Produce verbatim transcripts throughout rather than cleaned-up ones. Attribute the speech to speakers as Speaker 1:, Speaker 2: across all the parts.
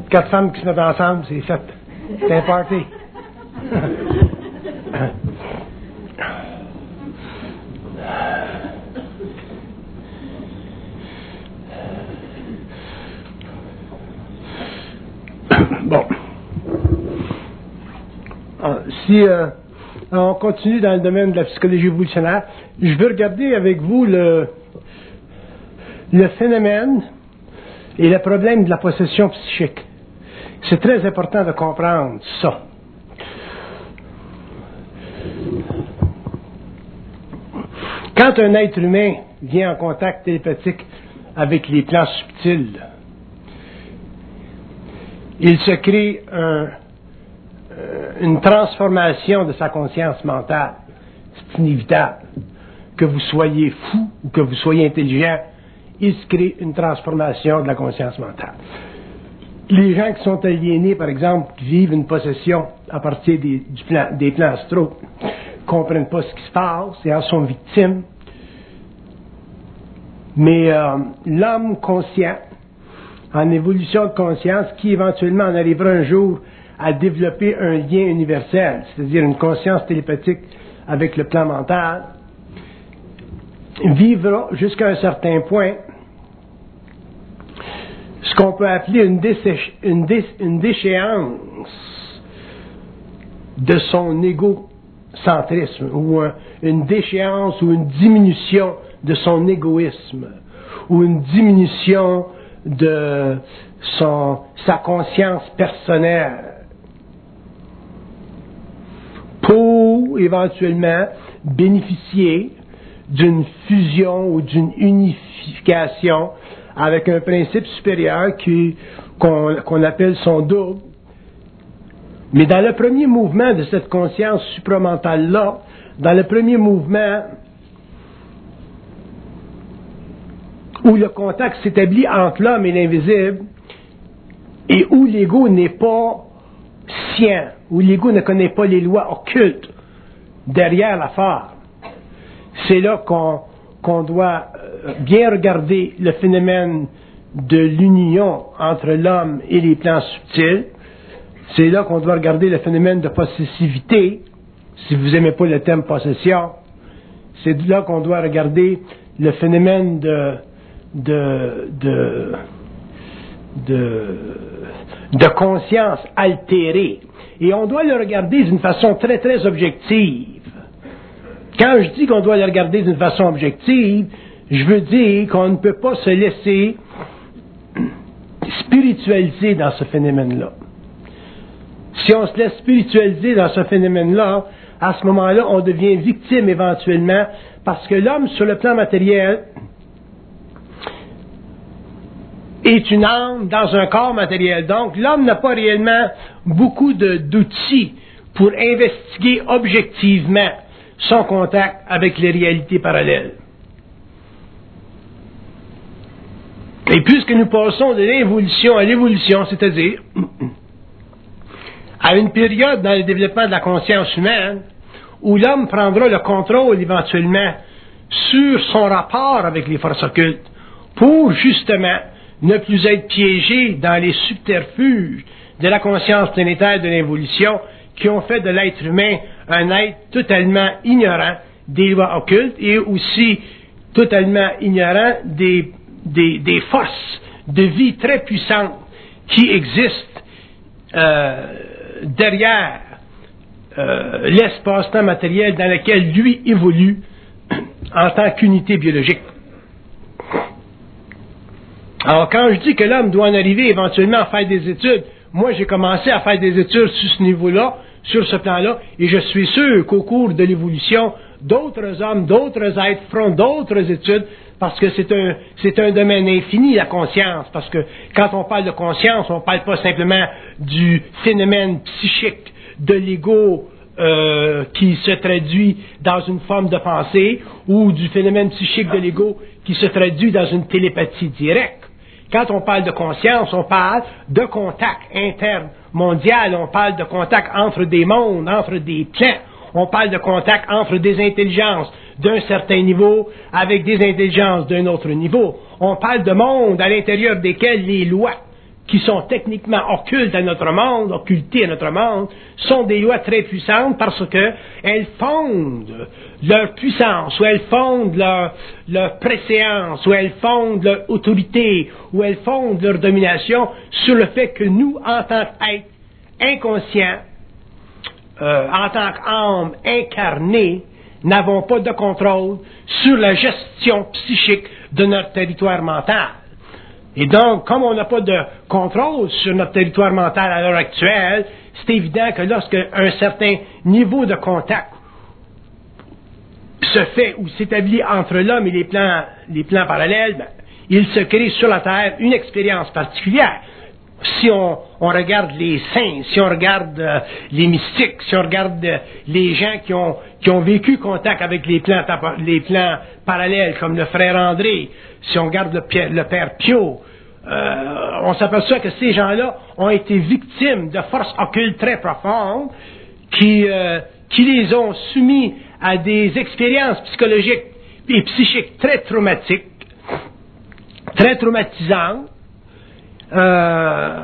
Speaker 1: Quatre femmes qui se mettent ensemble, c'est fait. C'est un party. Bon. Alors, si euh, on continue dans le domaine de la psychologie évolutionnaire, je veux regarder avec vous le, le phénomène et le problème de la possession psychique. C'est très important de comprendre ça. Quand un être humain vient en contact télépathique avec les plans subtils, il se crée un, euh, une transformation de sa conscience mentale. C'est inévitable. Que vous soyez fou ou que vous soyez intelligent, il se crée une transformation de la conscience mentale. Les gens qui sont aliénés, par exemple, qui vivent une possession à partir des, du plan, des plans astraux, ne comprennent pas ce qui se passe et en sont victimes. Mais euh, l'homme conscient, en évolution de conscience, qui éventuellement en arrivera un jour à développer un lien universel, c'est-à-dire une conscience télépathique avec le plan mental, vivra jusqu'à un certain point ce qu'on peut appeler une, déché- une, dé- une déchéance de son égocentrisme, ou un, une déchéance ou une diminution de son égoïsme, ou une diminution de son, sa conscience personnelle, pour éventuellement bénéficier d'une fusion ou d'une unification avec un principe supérieur qui, qu'on, qu'on appelle son double. Mais dans le premier mouvement de cette conscience supramentale-là, dans le premier mouvement où le contact s'établit entre l'homme et l'invisible, et où l'ego n'est pas sien, où l'ego ne connaît pas les lois occultes derrière l'affaire, c'est là qu'on, qu'on doit bien regarder le phénomène de l'union entre l'homme et les plans subtils. C'est là qu'on doit regarder le phénomène de possessivité, si vous n'aimez pas le thème possession. C'est là qu'on doit regarder le phénomène de de de de, de conscience altérée. Et on doit le regarder d'une façon très très objective. Quand je dis qu'on doit le regarder d'une façon objective, je veux dire qu'on ne peut pas se laisser spiritualiser dans ce phénomène-là. Si on se laisse spiritualiser dans ce phénomène-là, à ce moment-là, on devient victime éventuellement, parce que l'homme, sur le plan matériel, est une âme dans un corps matériel. Donc, l'homme n'a pas réellement beaucoup de, d'outils pour investiguer objectivement son contact avec les réalités parallèles. Et puisque nous passons de l'évolution à l'évolution, c'est-à-dire à une période dans le développement de la conscience humaine où l'homme prendra le contrôle éventuellement sur son rapport avec les forces occultes pour justement ne plus être piégé dans les subterfuges de la conscience planétaire de l'évolution qui ont fait de l'être humain un être totalement ignorant des lois occultes et aussi totalement ignorant des, des, des forces de vie très puissantes qui existent euh, derrière euh, l'espace-temps matériel dans lequel lui évolue en tant qu'unité biologique. Alors, quand je dis que l'homme doit en arriver éventuellement à faire des études, moi j'ai commencé à faire des études sur ce niveau-là, sur ce plan-là, et je suis sûr qu'au cours de l'évolution, d'autres hommes, d'autres êtres feront d'autres études, parce que c'est un, c'est un domaine infini, la conscience, parce que quand on parle de conscience, on ne parle pas simplement du phénomène psychique de l'ego euh, qui se traduit dans une forme de pensée, ou du phénomène psychique de l'ego qui se traduit dans une télépathie directe. Quand on parle de conscience, on parle de contact intermondial, on parle de contact entre des mondes, entre des plans, on parle de contact entre des intelligences d'un certain niveau avec des intelligences d'un autre niveau. On parle de mondes à l'intérieur desquels les lois qui sont techniquement occultes à notre monde, occultées à notre monde, sont des lois très puissantes parce que elles fondent leur puissance, ou elles fondent leur, leur préséance, ou elles fondent leur autorité, ou elles fondent leur domination sur le fait que nous, en tant qu'êtres inconscients, euh, en tant qu'âmes incarnées, n'avons pas de contrôle sur la gestion psychique de notre territoire mental. Et donc, comme on n'a pas de contrôle sur notre territoire mental à l'heure actuelle, c'est évident que lorsque un certain niveau de contact se fait ou s'établit entre l'homme et les plans, les plans parallèles, ben, il se crée sur la Terre une expérience particulière. Si on, on regarde les saints, si on regarde euh, les mystiques, si on regarde euh, les gens qui ont, qui ont vécu contact avec les plans, les plans parallèles, comme le frère André, si on regarde le, le père Pio, euh, on s'aperçoit que ces gens-là ont été victimes de forces occultes très profondes qui, euh, qui les ont soumis à des expériences psychologiques et psychiques très traumatiques, très traumatisantes. Euh,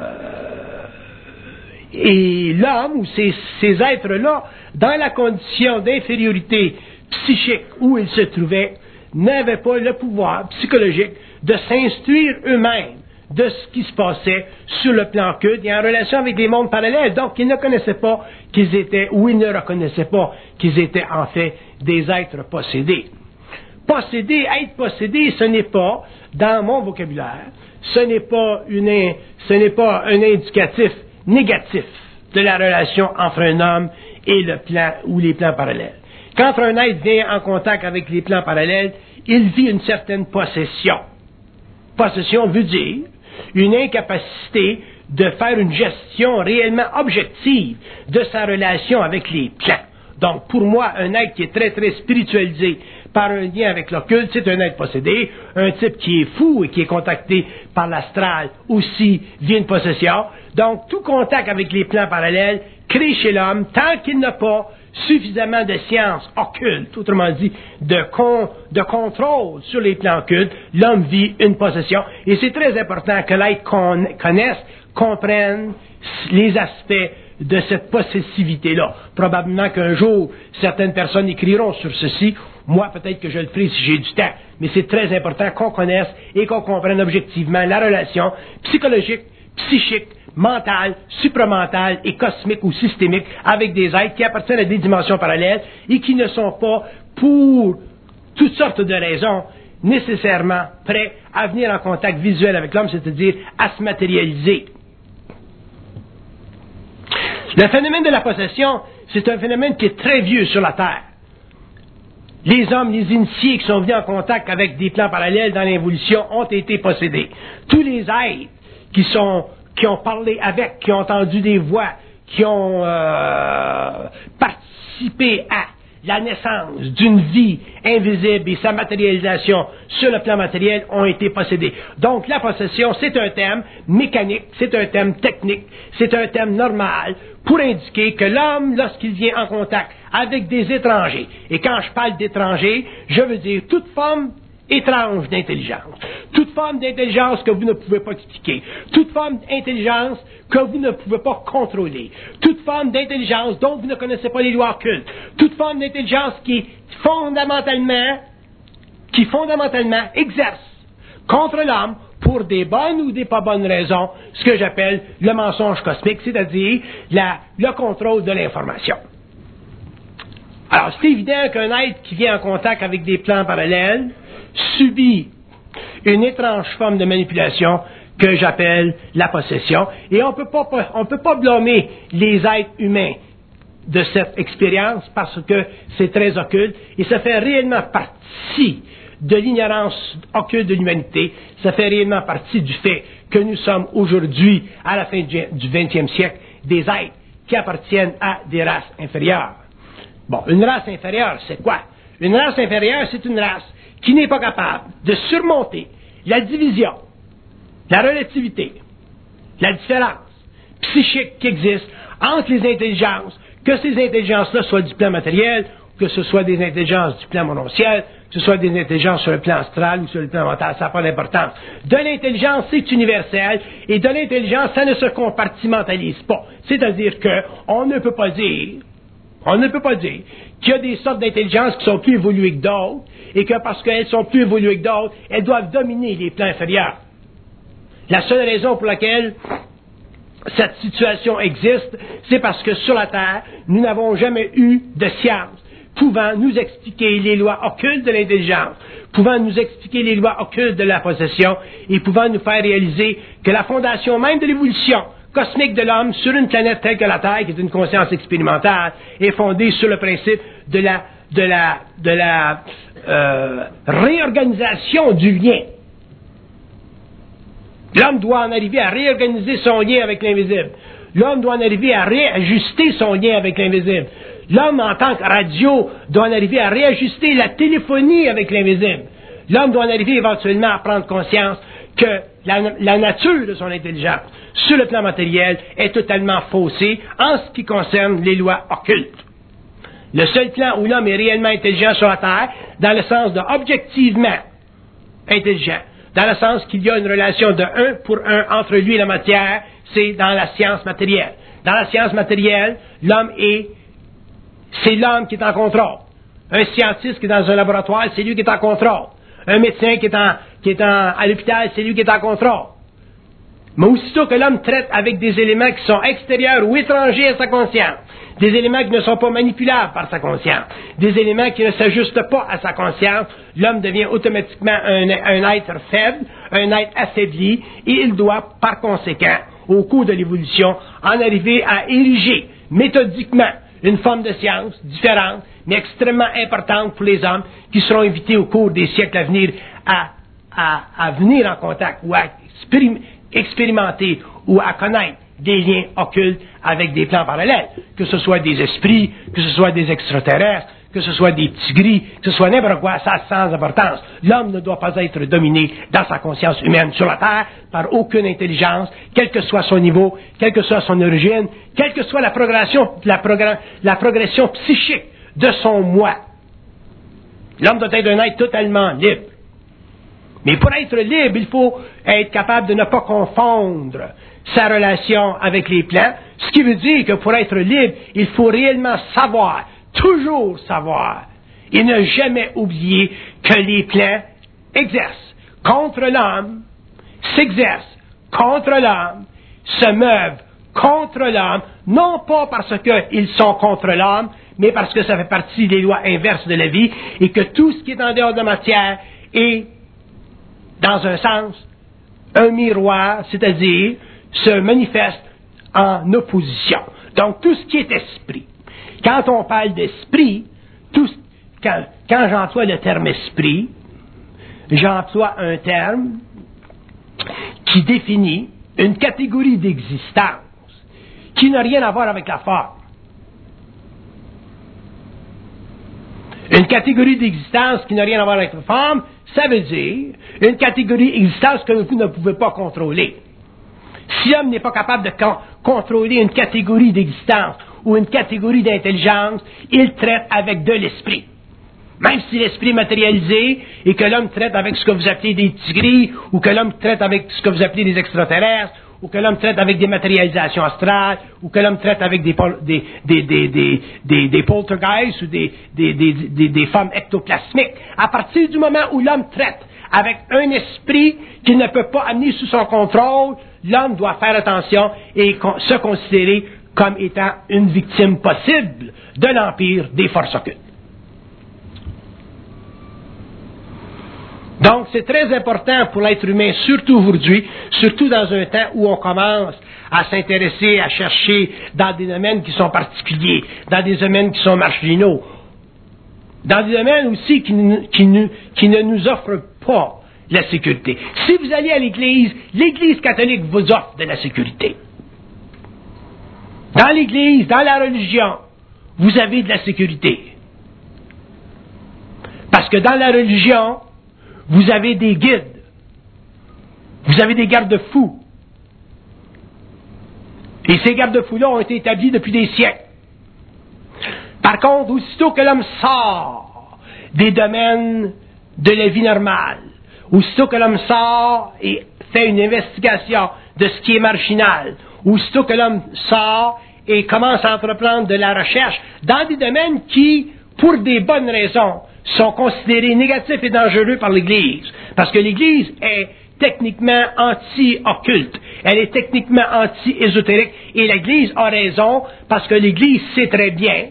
Speaker 1: et l'homme ou ces, ces êtres-là, dans la condition d'infériorité psychique où ils se trouvaient, n'avaient pas le pouvoir psychologique de s'instruire eux-mêmes de ce qui se passait sur le plan occulte et en relation avec les mondes parallèles. Donc, ils ne connaissaient pas qu'ils étaient, ou ils ne reconnaissaient pas qu'ils étaient en fait des êtres possédés. Posséder, être possédé, ce n'est pas, dans mon vocabulaire, ce n'est pas, une, ce n'est pas un indicatif négatif de la relation entre un homme et le plan ou les plans parallèles. Quand un être vient en contact avec les plans parallèles, il vit une certaine possession. Possession veut dire une incapacité de faire une gestion réellement objective de sa relation avec les plans. Donc, pour moi, un être qui est très, très spiritualisé par un lien avec l'occulte, c'est un être possédé. Un type qui est fou et qui est contacté par l'astral aussi vient une possession. Donc, tout contact avec les plans parallèles crée chez l'homme, tant qu'il n'a pas suffisamment de sciences occultes, autrement dit, de, con, de contrôle sur les plans occultes, l'homme vit une possession. Et c'est très important que l'être con, connaisse, comprenne les aspects de cette possessivité-là. Probablement qu'un jour, certaines personnes écriront sur ceci. Moi, peut-être que je le ferai si j'ai du temps. Mais c'est très important qu'on connaisse et qu'on comprenne objectivement la relation psychologique, psychique, mentale, supramentale et cosmique ou systémique avec des êtres qui appartiennent à des dimensions parallèles et qui ne sont pas, pour toutes sortes de raisons, nécessairement prêts à venir en contact visuel avec l'homme, c'est-à-dire à se matérialiser. Le phénomène de la possession, c'est un phénomène qui est très vieux sur la Terre. Les hommes, les initiés qui sont venus en contact avec des plans parallèles dans l'évolution ont été possédés. Tous les êtres qui sont, qui ont parlé avec, qui ont entendu des voix, qui ont euh, participé à la naissance d'une vie invisible et sa matérialisation sur le plan matériel ont été possédés. Donc la possession, c'est un thème mécanique, c'est un thème technique, c'est un thème normal pour indiquer que l'homme, lorsqu'il vient en contact avec des étrangers, et quand je parle d'étrangers, je veux dire toute forme étrange d'intelligence, toute forme d'intelligence que vous ne pouvez pas expliquer, toute forme d'intelligence que vous ne pouvez pas contrôler, toute forme d'intelligence dont vous ne connaissez pas les lois occultes, toute forme d'intelligence qui fondamentalement, qui fondamentalement exerce contre l'homme pour des bonnes ou des pas bonnes raisons, ce que j'appelle le mensonge cosmique, c'est-à-dire la, le contrôle de l'information. Alors, c'est évident qu'un être qui vient en contact avec des plans parallèles subit une étrange forme de manipulation que j'appelle la possession. Et on peut pas, on peut pas blâmer les êtres humains de cette expérience parce que c'est très occulte et ça fait réellement partie de l'ignorance occulte de l'humanité. Ça fait réellement partie du fait que nous sommes aujourd'hui, à la fin du vingtième siècle, des êtres qui appartiennent à des races inférieures. Bon, une race inférieure, c'est quoi? Une race inférieure, c'est une race qui n'est pas capable de surmonter la division, la relativité, la différence psychique qui existe entre les intelligences, que ces intelligences-là soient du plan matériel, que ce soit des intelligences du plan monociel, que ce soit des intelligences sur le plan astral ou sur le plan mental, ça n'a pas d'importance. De l'intelligence, c'est universel, et de l'intelligence, ça ne se compartimentalise pas. C'est-à-dire qu'on ne peut pas dire, on ne peut pas dire qu'il y a des sortes d'intelligence qui sont plus évoluées que d'autres, et que parce qu'elles sont plus évoluées que d'autres, elles doivent dominer les plans inférieurs. La seule raison pour laquelle cette situation existe, c'est parce que sur la Terre, nous n'avons jamais eu de science pouvant nous expliquer les lois occultes de l'intelligence, pouvant nous expliquer les lois occultes de la possession, et pouvant nous faire réaliser que la fondation même de l'évolution cosmique de l'homme sur une planète telle que la Terre, qui est une conscience expérimentale, est fondée sur le principe de la, de la, de la euh, réorganisation du lien. L'homme doit en arriver à réorganiser son lien avec l'invisible. L'homme doit en arriver à réajuster son lien avec l'invisible. L'homme, en tant que radio, doit en arriver à réajuster la téléphonie avec l'invisible. L'homme doit en arriver éventuellement à prendre conscience que la, la nature de son intelligence, sur le plan matériel, est totalement faussée en ce qui concerne les lois occultes. Le seul plan où l'homme est réellement intelligent sur la Terre, dans le sens de objectivement intelligent, dans le sens qu'il y a une relation de un pour un entre lui et la matière, c'est dans la science matérielle. Dans la science matérielle, l'homme est, c'est l'homme qui est en contrôle. Un scientiste qui est dans un laboratoire, c'est lui qui est en contrôle. Un médecin qui est, en, qui est en, à l'hôpital, c'est lui qui est en contrôle. Mais aussitôt que l'homme traite avec des éléments qui sont extérieurs ou étrangers à sa conscience, des éléments qui ne sont pas manipulables par sa conscience, des éléments qui ne s'ajustent pas à sa conscience, l'homme devient automatiquement un, un être faible, un être affaibli, et il doit, par conséquent, au cours de l'évolution, en arriver à ériger méthodiquement une forme de science différente, mais extrêmement importante pour les hommes, qui seront invités au cours des siècles à venir à, à, à venir en contact ou à expérim- expérimenter ou à connaître des liens occultes avec des plans parallèles, que ce soit des esprits, que ce soit des extraterrestres, que ce soit des petits gris, que ce soit n'importe quoi, ça sans importance. L'homme ne doit pas être dominé dans sa conscience humaine sur la Terre par aucune intelligence, quel que soit son niveau, quelle que soit son origine, quelle que soit la progression, la, progr- la progression psychique de son moi. L'homme doit être un être totalement libre. Mais pour être libre, il faut être capable de ne pas confondre sa relation avec les plans, ce qui veut dire que pour être libre, il faut réellement savoir, toujours savoir, et ne jamais oublier que les plans exercent contre l'homme, s'exercent contre l'homme, se meuvent contre l'homme, non pas parce qu'ils sont contre l'homme, mais parce que ça fait partie des lois inverses de la vie, et que tout ce qui est en dehors de la matière est, dans un sens, un miroir, c'est-à-dire se manifeste en opposition. Donc, tout ce qui est esprit. Quand on parle d'esprit, tout, quand, quand j'emploie le terme esprit, j'emploie un terme qui définit une catégorie d'existence qui n'a rien à voir avec la forme. Une catégorie d'existence qui n'a rien à voir avec la forme, ça veut dire une catégorie d'existence que vous ne pouvez pas contrôler. Si l'homme n'est pas capable de con- contrôler une catégorie d'existence ou une catégorie d'intelligence, il traite avec de l'esprit. Même si l'esprit est matérialisé et que l'homme traite avec ce que vous appelez des tigris, ou que l'homme traite avec ce que vous appelez des extraterrestres, ou que l'homme traite avec des matérialisations astrales, ou que l'homme traite avec des, pol- des, des, des, des, des, des poltergeists ou des, des, des, des, des formes ectoplasmiques, à partir du moment où l'homme traite avec un esprit qu'il ne peut pas amener sous son contrôle, l'homme doit faire attention et con- se considérer comme étant une victime possible de l'empire des forces occultes. Donc, c'est très important pour l'être humain, surtout aujourd'hui, surtout dans un temps où on commence à s'intéresser, à chercher dans des domaines qui sont particuliers, dans des domaines qui sont marginaux, dans des domaines aussi qui, qui, qui ne nous offrent pas la sécurité. Si vous allez à l'Église, l'Église catholique vous offre de la sécurité. Dans l'Église, dans la religion, vous avez de la sécurité. Parce que dans la religion, vous avez des guides. Vous avez des garde-fous. Et ces garde-fous-là ont été établis depuis des siècles. Par contre, aussitôt que l'homme sort des domaines de la vie normale, aussitôt que l'homme sort et fait une investigation de ce qui est marginal, aussitôt que l'homme sort et commence à entreprendre de la recherche dans des domaines qui, pour des bonnes raisons, sont considérés négatifs et dangereux par l'Église, parce que l'Église est techniquement anti-occulte, elle est techniquement anti-ésotérique, et l'Église a raison, parce que l'Église sait très bien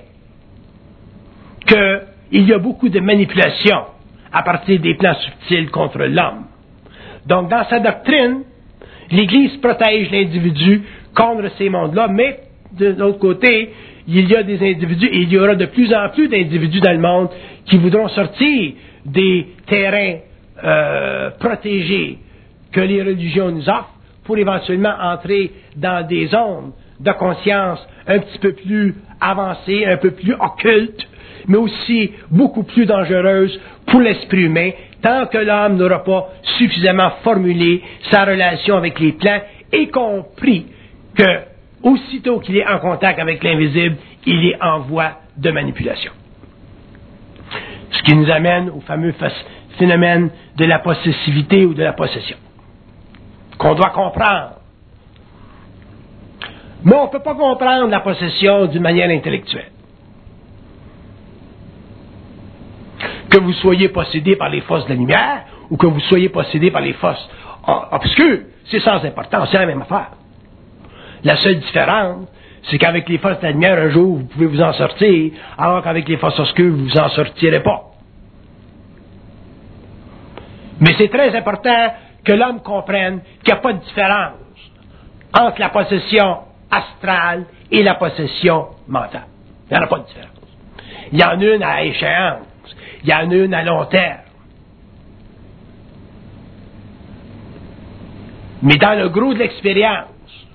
Speaker 1: qu'il y a beaucoup de manipulations à partir des plans subtils contre l'homme. Donc, dans sa doctrine, l'Église protège l'individu contre ces mondes-là, mais de l'autre côté, il y a des individus, et il y aura de plus en plus d'individus dans le monde qui voudront sortir des terrains euh, protégés que les religions nous offrent pour éventuellement entrer dans des zones de conscience un petit peu plus avancées, un peu plus occultes, mais aussi beaucoup plus dangereuses pour l'esprit humain, tant que l'homme n'aura pas suffisamment formulé sa relation avec les plans et compris que, aussitôt qu'il est en contact avec l'invisible, il est en voie de manipulation. Ce qui nous amène au fameux phénomène de la possessivité ou de la possession, qu'on doit comprendre. Mais on ne peut pas comprendre la possession d'une manière intellectuelle. Que vous soyez possédé par les forces de la lumière ou que vous soyez possédé par les forces obscures, c'est sans importance, c'est la même affaire. La seule différence, c'est qu'avec les forces de la lumière, un jour, vous pouvez vous en sortir, alors qu'avec les forces obscures, vous vous en sortirez pas. Mais c'est très important que l'homme comprenne qu'il n'y a pas de différence entre la possession astrale et la possession mentale. Il n'y en a pas de différence. Il y en a une à échéance. Il y en a une à long terme. Mais dans le gros de l'expérience,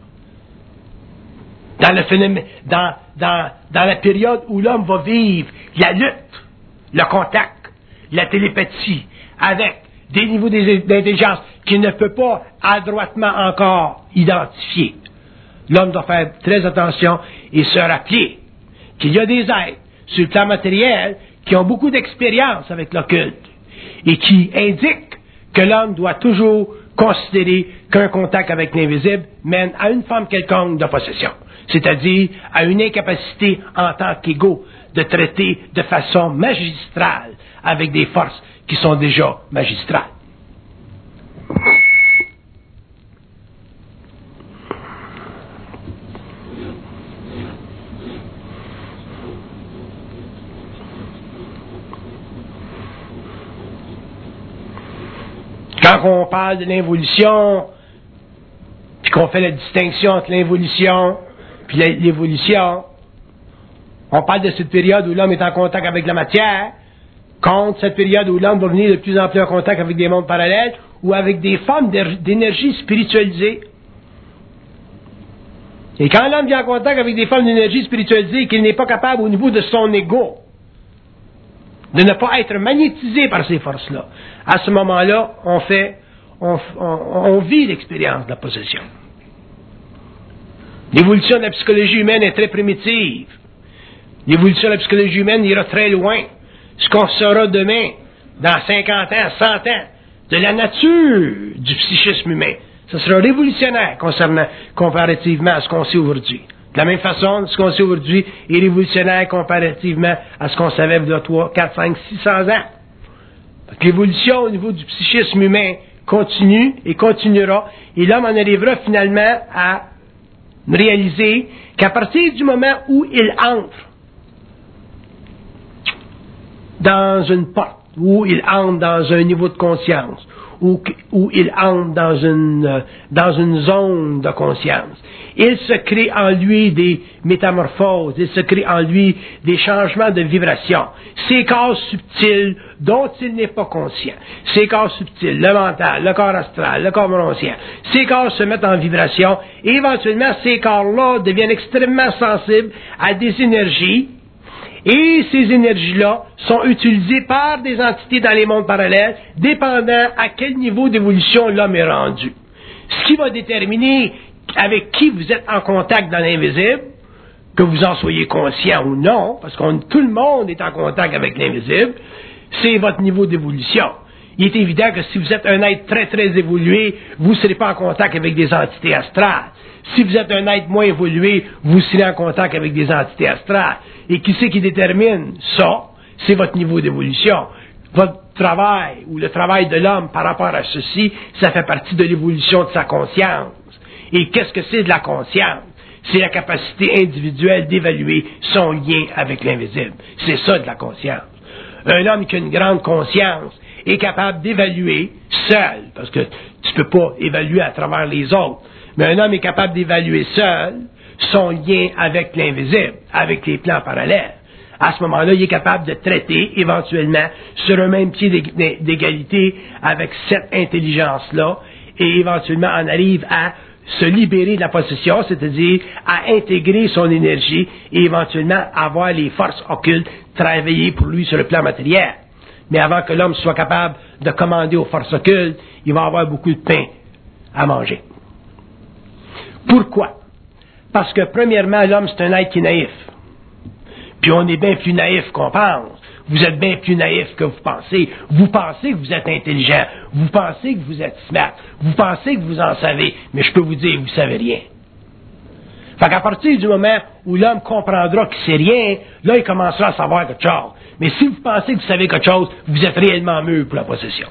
Speaker 1: dans le phénomène, dans, dans, dans la période où l'homme va vivre la lutte, le contact, la télépathie, avec des niveaux d'intelligence qu'il ne peut pas adroitement encore identifier, l'homme doit faire très attention et se rappeler qu'il y a des êtres sur le plan matériel qui ont beaucoup d'expérience avec l'occulte et qui indiquent que l'homme doit toujours considérer qu'un contact avec l'invisible mène à une forme quelconque de possession, c'est-à-dire à une incapacité en tant qu'égaux de traiter de façon magistrale avec des forces qui sont déjà magistrales. Quand on parle de l'involution, puis qu'on fait la distinction entre l'involution puis l'évolution, on parle de cette période où l'homme est en contact avec la matière, contre cette période où l'homme va venir de plus en plus en contact avec des mondes parallèles ou avec des formes d'énergie spiritualisée. Et quand l'homme vient en contact avec des formes d'énergie spiritualisée et qu'il n'est pas capable au niveau de son ego de ne pas être magnétisé par ces forces-là, à ce moment-là, on fait, on, on, on vit l'expérience de la possession. L'évolution de la psychologie humaine est très primitive. L'évolution de la psychologie humaine ira très loin. Ce qu'on saura demain, dans cinquante ans, cent ans, de la nature du psychisme humain, ce sera révolutionnaire concernant, comparativement à ce qu'on sait aujourd'hui. De la même façon, ce qu'on sait aujourd'hui est révolutionnaire comparativement à ce qu'on savait il y a trois, quatre, cinq, six cents ans. Donc, l'évolution au niveau du psychisme humain continue et continuera, et l'homme en arrivera finalement à réaliser qu'à partir du moment où il entre dans une porte, où il entre dans un niveau de conscience, où, où il entre dans une, dans une zone de conscience, il se crée en lui des métamorphoses, il se crée en lui des changements de vibration. Ces corps subtils dont il n'est pas conscient, ces corps subtils, le mental, le corps astral, le corps bronchien, ces corps se mettent en vibration et éventuellement ces corps-là deviennent extrêmement sensibles à des énergies. Et ces énergies-là sont utilisées par des entités dans les mondes parallèles, dépendant à quel niveau d'évolution l'homme est rendu. Ce qui va déterminer avec qui vous êtes en contact dans l'invisible, que vous en soyez conscient ou non, parce que tout le monde est en contact avec l'invisible, c'est votre niveau d'évolution. il est évident que si vous êtes un être très, très évolué, vous ne serez pas en contact avec des entités astrales. Si vous êtes un être moins évolué, vous serez en contact avec des entités astrales. Et qui c'est qui détermine ça? C'est votre niveau d'évolution. Votre travail, ou le travail de l'homme par rapport à ceci, ça fait partie de l'évolution de sa conscience. Et qu'est-ce que c'est de la conscience? C'est la capacité individuelle d'évaluer son lien avec l'invisible. C'est ça de la conscience. Un homme qui a une grande conscience est capable d'évaluer seul, parce que tu ne peux pas évaluer à travers les autres, mais un homme est capable d'évaluer seul son lien avec l'invisible, avec les plans parallèles. À ce moment-là, il est capable de traiter éventuellement sur un même pied d'égalité avec cette intelligence-là, et éventuellement en arrive à se libérer de la possession, c'est-à-dire à intégrer son énergie et éventuellement avoir les forces occultes travailler pour lui sur le plan matériel. Mais avant que l'homme soit capable de commander aux forces occultes, il va avoir beaucoup de pain à manger. Pourquoi? Parce que premièrement, l'homme c'est un être qui est naïf. Puis on est bien plus naïf qu'on pense. Vous êtes bien plus naïf que vous pensez. Vous pensez que vous êtes intelligent. Vous pensez que vous êtes smart. Vous pensez que vous en savez. Mais je peux vous dire, vous savez rien. Fait qu'à partir du moment où l'homme comprendra qu'il sait rien, là, il commencera à savoir quelque chose. Mais si vous pensez que vous savez quelque chose, vous êtes réellement mûr pour la possession.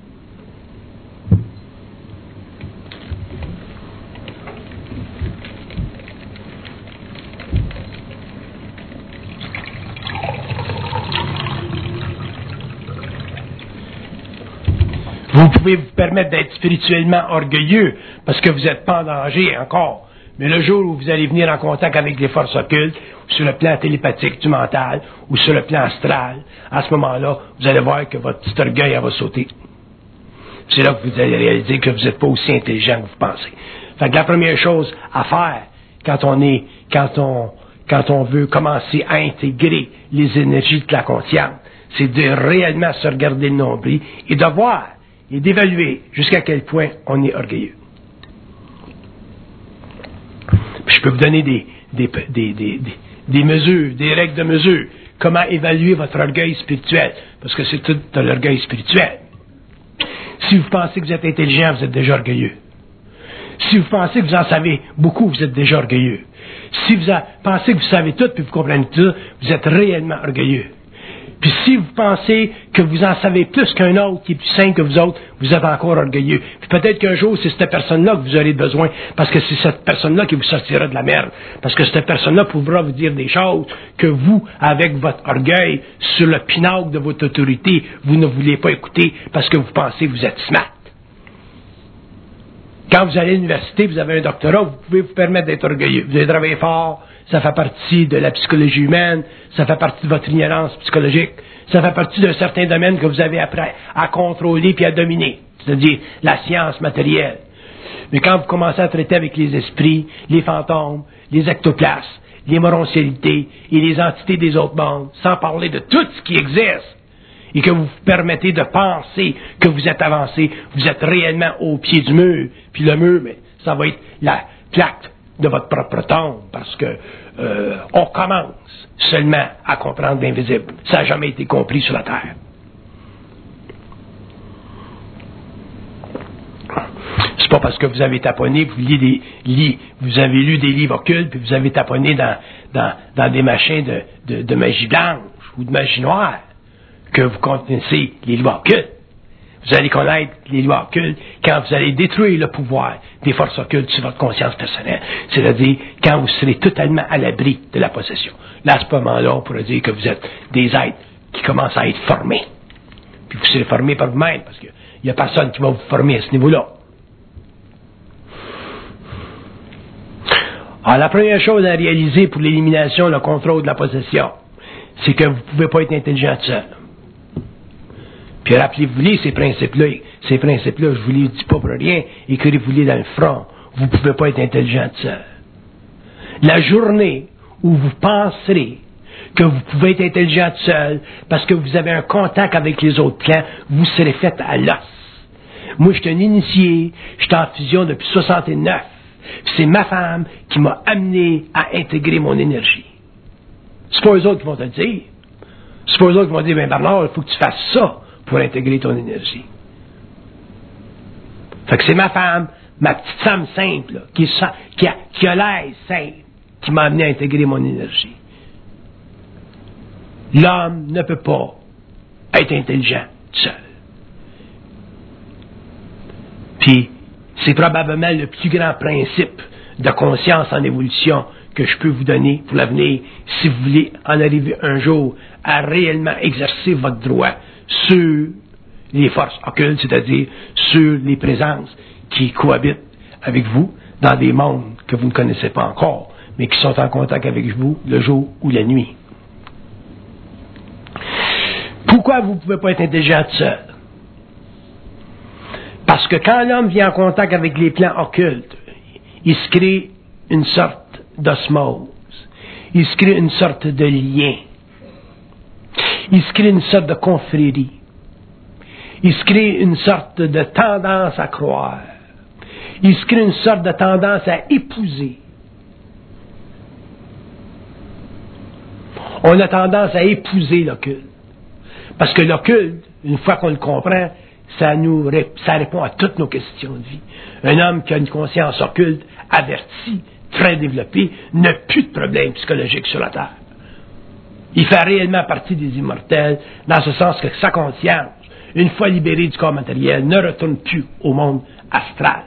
Speaker 1: Vous pouvez vous permettre d'être spirituellement orgueilleux parce que vous n'êtes pas en danger encore. Mais le jour où vous allez venir en contact avec les forces occultes, sur le plan télépathique du mental, ou sur le plan astral, à ce moment-là, vous allez voir que votre petit orgueil elle va sauter. C'est là que vous allez réaliser que vous n'êtes pas aussi intelligent que vous pensez. Fait que la première chose à faire, quand on est, quand on, quand on veut commencer à intégrer les énergies de la conscience, c'est de réellement se regarder le nombril et de voir et d'évaluer jusqu'à quel point on est orgueilleux. Puis je peux vous donner des, des, des, des, des, des mesures, des règles de mesure. Comment évaluer votre orgueil spirituel? Parce que c'est tout de l'orgueil spirituel. Si vous pensez que vous êtes intelligent, vous êtes déjà orgueilleux. Si vous pensez que vous en savez beaucoup, vous êtes déjà orgueilleux. Si vous pensez que vous savez tout puis vous comprenez tout, vous êtes réellement orgueilleux. Puis si vous pensez que vous en savez plus qu'un autre qui est plus sain que vous autres, vous êtes encore orgueilleux. Puis peut-être qu'un jour, c'est cette personne-là que vous aurez besoin, parce que c'est cette personne-là qui vous sortira de la merde. Parce que cette personne-là pourra vous dire des choses que vous, avec votre orgueil, sur le pinacle de votre autorité, vous ne voulez pas écouter parce que vous pensez que vous êtes smart. Quand vous allez à l'université, vous avez un doctorat, vous pouvez vous permettre d'être orgueilleux. Vous allez travailler fort, ça fait partie de la psychologie humaine, ça fait partie de votre ignorance psychologique, ça fait partie d'un certain domaine que vous avez appris à contrôler puis à dominer, c'est-à-dire la science matérielle. Mais quand vous commencez à traiter avec les esprits, les fantômes, les ectoplasmes, les moroncialités et les entités des autres mondes, sans parler de tout ce qui existe, et que vous vous permettez de penser que vous êtes avancé, vous êtes réellement au pied du mur, puis le mur, mais ça va être la plaque de votre propre tombe, parce que euh, on commence seulement à comprendre l'invisible. Ça n'a jamais été compris sur la Terre. C'est pas parce que vous avez taponné, vous, lisez des, li, vous avez lu des livres occultes, puis vous avez taponné dans, dans, dans des machins de, de, de magie blanche ou de magie noire, que vous connaissez les lois occultes. Vous allez connaître les lois occultes quand vous allez détruire le pouvoir des forces occultes sur votre conscience personnelle. C'est-à-dire quand vous serez totalement à l'abri de la possession. Là, à ce moment-là, on pourrait dire que vous êtes des êtres qui commencent à être formés. Puis vous serez formés par vous-même, parce qu'il n'y a personne qui va vous former à ce niveau-là. Alors, la première chose à réaliser pour l'élimination, le contrôle de la possession, c'est que vous ne pouvez pas être intelligent tout seul. Puis rappelez-vous-les, ces principes-là, ces principes-là, je ne vous les dis pas pour rien, écrivez-vous-les dans le front. Vous ne pouvez pas être intelligent tout seul. La journée où vous penserez que vous pouvez être intelligent tout seul, parce que vous avez un contact avec les autres plans, vous serez fait à l'os. Moi, je suis un initié, je suis en fusion depuis soixante-neuf. C'est ma femme qui m'a amené à intégrer mon énergie. C'est pas eux autres qui vont te le dire. C'est pas eux autres qui vont dire, ben Bernard, il faut que tu fasses ça pour intégrer ton énergie. Fait que c'est ma femme, ma petite femme simple, là, qui, qui a, qui a l'air simple, qui m'a amené à intégrer mon énergie. L'homme ne peut pas être intelligent seul. Puis, c'est probablement le plus grand principe de conscience en évolution que je peux vous donner pour l'avenir, si vous voulez en arriver un jour à réellement exercer votre droit sur les forces occultes, c'est-à-dire sur les présences qui cohabitent avec vous dans des mondes que vous ne connaissez pas encore, mais qui sont en contact avec vous le jour ou la nuit. Pourquoi vous ne pouvez pas être intelligent seul? Parce que quand l'homme vient en contact avec les plans occultes, il se crée une sorte d'osmose. Il se crée une sorte de lien. Il se crée une sorte de confrérie. Il se crée une sorte de tendance à croire. Il se crée une sorte de tendance à épouser. On a tendance à épouser l'occulte. Parce que l'occulte, une fois qu'on le comprend, ça nous ça répond à toutes nos questions de vie. Un homme qui a une conscience occulte, avertie, très développée, n'a plus de problème psychologique sur la Terre. Il fait réellement partie des immortels, dans ce sens que sa conscience, une fois libérée du corps matériel, ne retourne plus au monde astral.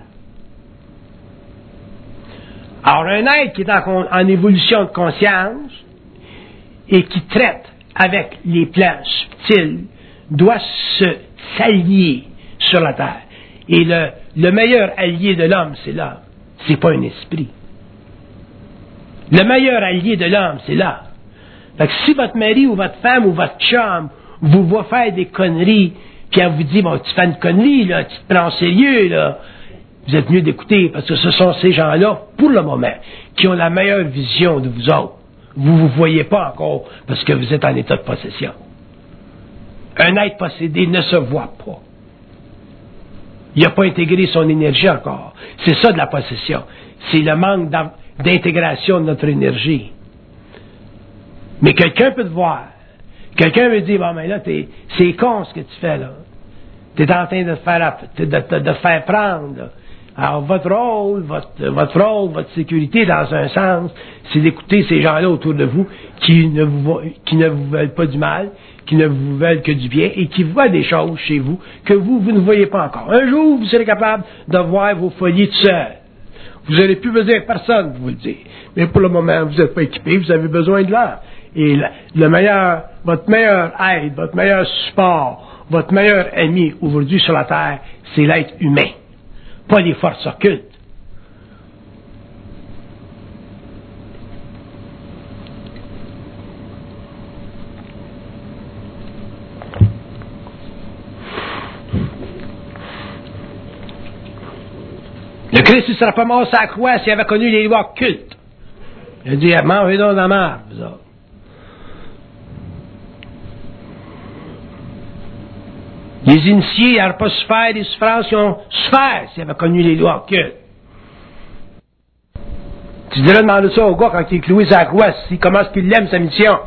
Speaker 1: Alors, un être qui est en, en évolution de conscience et qui traite avec les plans subtils doit se s'allier sur la terre. Et le, le meilleur allié de l'homme, c'est l'homme. C'est pas un esprit. Le meilleur allié de l'homme, c'est l'homme. Fait que si votre mari ou votre femme ou votre chum vous voit faire des conneries, puis elle vous dit, bon, tu fais une connerie, là, tu te prends au sérieux, là, vous êtes mieux d'écouter, parce que ce sont ces gens-là, pour le moment, qui ont la meilleure vision de vous autres. Vous ne vous voyez pas encore, parce que vous êtes en état de possession. Un être possédé ne se voit pas. Il n'a pas intégré son énergie encore. C'est ça de la possession. C'est le manque d'intégration de notre énergie. Mais quelqu'un peut te voir. Quelqu'un me dit, bon, mais là, t'es, c'est con ce que tu fais, là. Tu es en train de te faire, de, de, de faire prendre, là. Alors, votre rôle, votre, votre rôle, votre sécurité, dans un sens, c'est d'écouter ces gens-là autour de vous qui ne vous, qui ne vous veulent pas du mal, qui ne vous veulent que du bien et qui voient des choses chez vous que vous, vous ne voyez pas encore. Un jour, vous serez capable de voir vos folies tout seul. Vous n'aurez plus besoin de personne pour vous le dire. Mais pour le moment, vous n'êtes pas équipé, vous avez besoin de l'art. Et le, le meilleur, votre meilleur aide, votre meilleur support, votre meilleur ami aujourd'hui sur la Terre, c'est l'être humain. Pas les forces occultes. Le Christ ne serait pas mort sur la croix s'il avait connu les lois occultes. Il a dit, mangez donc la marde, vous autres. Les initiés n'auraient pas souffert des souffrances qu'ils ont souffert s'ils avaient connu les lois occultes. Tu devrais demander ça au gars quand il est cloué sur la croix, si, comment est-ce qu'il aime sa mission.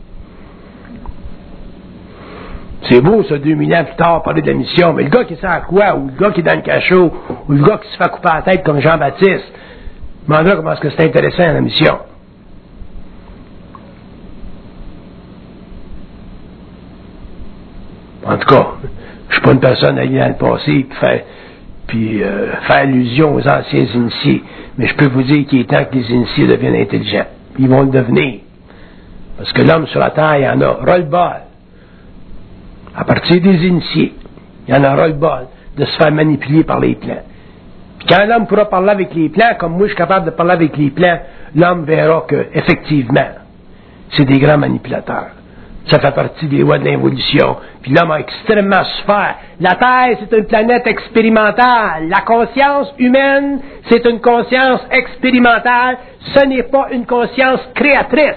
Speaker 1: C'est beau, ça, deux mille ans plus tard, parler de la mission, mais le gars qui est sur la croix, ou le gars qui est dans le cachot, ou le gars qui se fait couper la tête comme Jean-Baptiste, demande-là comment est-ce que c'est intéressant la mission. En tout cas, je suis pas une personne à aller dans le passé puis faire, puis, euh, faire allusion aux anciens initiés, mais je peux vous dire qu'il est temps que les initiés deviennent intelligents. Ils vont le devenir. Parce que l'homme sur la terre, il y en a ras-le-bol. À partir des initiés, il y en a ras-le-bol de se faire manipuler par les plans. Puis quand l'homme pourra parler avec les plans, comme moi je suis capable de parler avec les plans, l'homme verra que, effectivement, c'est des grands manipulateurs. Ça fait partie des lois de l'involution. Puis l'homme a extrêmement souffert. La Terre, c'est une planète expérimentale. La conscience humaine, c'est une conscience expérimentale. Ce n'est pas une conscience créatrice.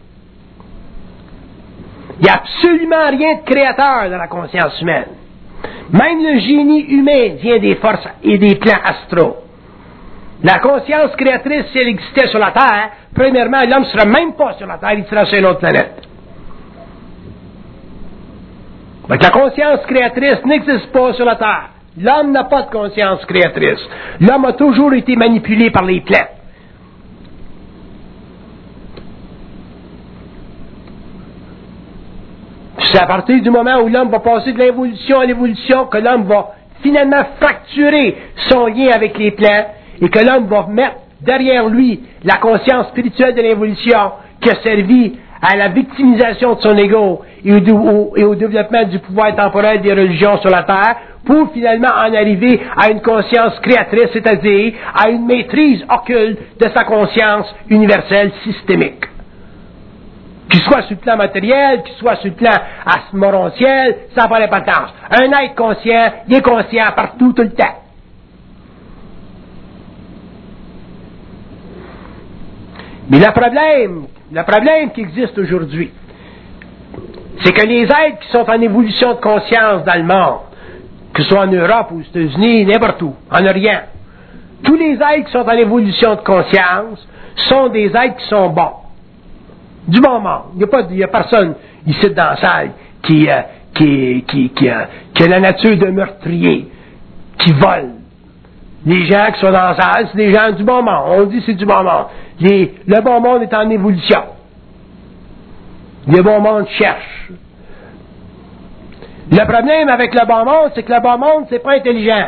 Speaker 1: Il n'y a absolument rien de créateur dans la conscience humaine. Même le génie humain vient des forces et des plans astraux. La conscience créatrice, si elle existait sur la Terre, premièrement, l'homme ne serait même pas sur la Terre, il serait sur une autre planète. Donc la conscience créatrice n'existe pas sur la Terre. L'homme n'a pas de conscience créatrice. L'homme a toujours été manipulé par les plans. C'est à partir du moment où l'homme va passer de l'involution à l'évolution que l'homme va finalement fracturer son lien avec les plans et que l'homme va mettre derrière lui la conscience spirituelle de l'évolution qui a servi à la victimisation de son ego et au, et au développement du pouvoir temporel des religions sur la terre pour finalement en arriver à une conscience créatrice, c'est-à-dire à une maîtrise occulte de sa conscience universelle systémique. Qu'il soit sur le plan matériel, qu'il soit sur le plan asmorontiel, ça n'a pas d'importance. Un être conscient, il est conscient partout, tout le temps. Mais le problème, le problème qui existe aujourd'hui, c'est que les êtres qui sont en évolution de conscience dans le monde, que ce soit en Europe ou aux États-Unis, n'importe où, en Orient, tous les êtres qui sont en évolution de conscience sont des êtres qui sont bons. Du bon monde. Il n'y a pas, il y a personne ici dans la salle qui, euh, qui, qui, qui, euh, qui a la nature de meurtrier, qui vole. Les gens qui sont dans la salle, c'est des gens du bon monde. On dit c'est du bon monde. Les, le bon monde est en évolution. Le bon monde cherche. Le problème avec le bon monde, c'est que le bon monde, c'est pas intelligent.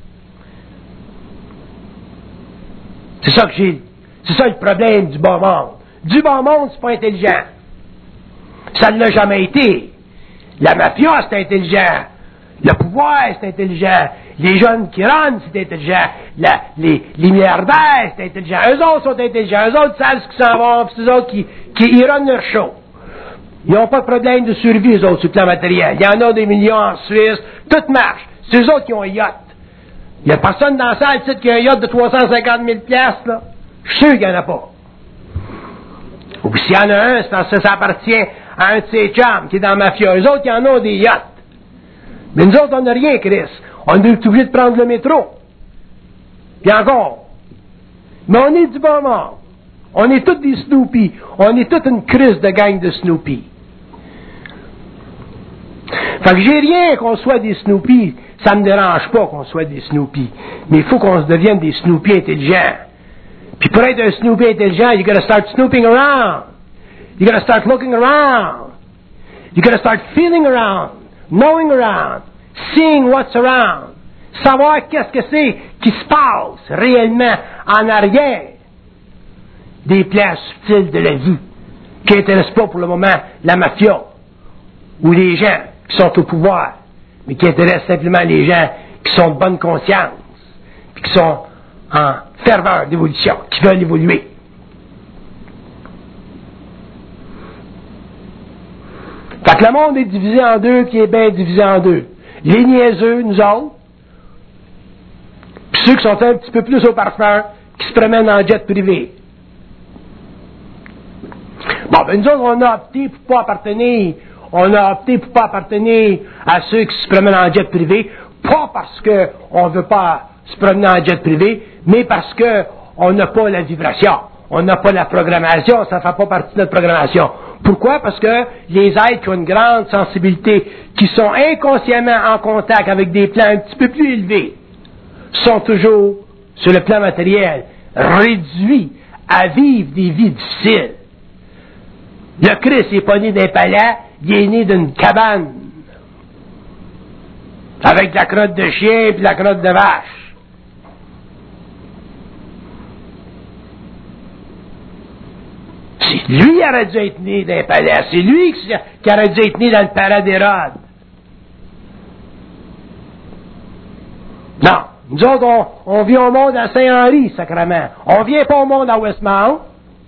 Speaker 1: C'est ça que j'ai. C'est ça le problème du bon monde. Du bon monde, c'est pas intelligent. Ça ne l'a jamais été. La mafia, c'est intelligent. Le pouvoir, c'est intelligent. Les jeunes qui runnent, c'est intelligent. La, les, les milliardaires, c'est intelligent. Eux autres sont intelligents. Eux autres savent ce qu'ils s'en vont, puis c'est eux autres qui, qui ils runnent leur show. Ils n'ont pas de problème de survie, eux autres, sur le plan matériel. Il y en a des millions en Suisse. Tout marche. C'est eux autres qui ont un yacht. Il n'y a personne dans la salle qui a un yacht de trois cent cinquante mille piastres, là. Je suis sûr qu'il n'y en a pas. Ou s'il y en a un, c'est parce que ça appartient à un de ses chums qui est dans la mafia. Eux autres, ils en ont des yachts. Mais nous autres, on n'a rien, Chris. On est obligé de prendre le métro. Puis encore. Mais on est du bon monde. On est tous des Snoopy. On est toute une crise de gang de Snoopy. Fait que j'ai rien qu'on soit des Snoopy. Ça me dérange pas qu'on soit des Snoopy. Mais il faut qu'on se devienne des Snoopy intelligents. Puis pour être un Snoopy intelligent, you gotta start snooping around. You gotta start looking around. You gotta start feeling around, knowing around, seeing what's around. Savoir qu'est-ce que c'est qui se passe réellement en arrière des plans subtils de la vie qui n'intéressent pas pour le moment la mafia ou les gens qui sont au pouvoir, mais qui intéressent simplement les gens qui sont de bonne conscience et qui sont en ferveur d'évolution, qui veulent évoluer. Fait que le monde est divisé en deux, qui est bien divisé en deux. Les niaiseux, nous autres, puis ceux qui sont un petit peu plus au parfum, qui se promènent en jet privé. Bon, ben nous autres, on a opté pour pas appartenir, on a opté pour pas appartenir à ceux qui se promènent en jet privé, pas parce qu'on ne veut pas se promener en jet privé, mais parce qu'on n'a pas la vibration, on n'a pas la programmation, ça ne fait pas partie de notre programmation. Pourquoi? Parce que les êtres qui ont une grande sensibilité, qui sont inconsciemment en contact avec des plans un petit peu plus élevés, sont toujours, sur le plan matériel, réduits à vivre des vies difficiles. Le Christ n'est pas né d'un palais, il est né d'une cabane, avec de la crotte de chien et de la crotte de vache. C'est lui qui aurait dû être né dans un palais. C'est lui qui, qui aurait dû être né dans le palais d'Hérode. Non. Nous autres, on, on vient au monde à Saint-Henri, sacrément. On vient pas au monde à Westmount.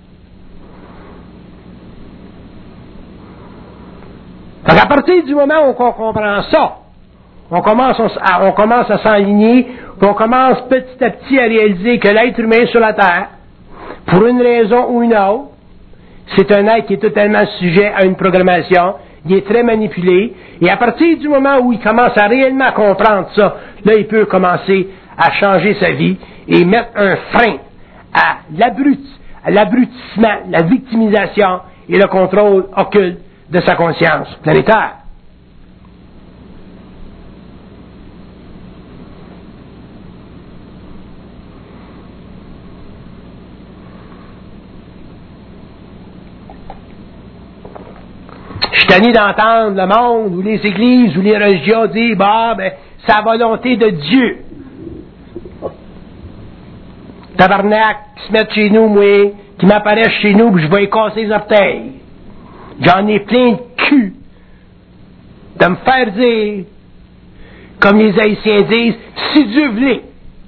Speaker 1: Fait qu'à partir du moment où on comprend ça, on commence à, on commence à s'enligner, puis on commence petit à petit à réaliser que l'être humain sur la Terre, pour une raison ou une autre, c'est un être qui est totalement sujet à une programmation, il est très manipulé, et à partir du moment où il commence à réellement comprendre ça, là, il peut commencer à changer sa vie et mettre un frein à l'abrutissement, la victimisation et le contrôle occulte de sa conscience planétaire. suis tanné d'entendre le monde, ou les églises, ou les religions dire, bah, ben, c'est la volonté de Dieu. Tabarnak, qui se mettent chez nous, moi, qui m'apparaissent chez nous, puis je vais y casser les orteils. J'en ai plein de cul de me faire dire, comme les Haïtiens disent, si Dieu voulait.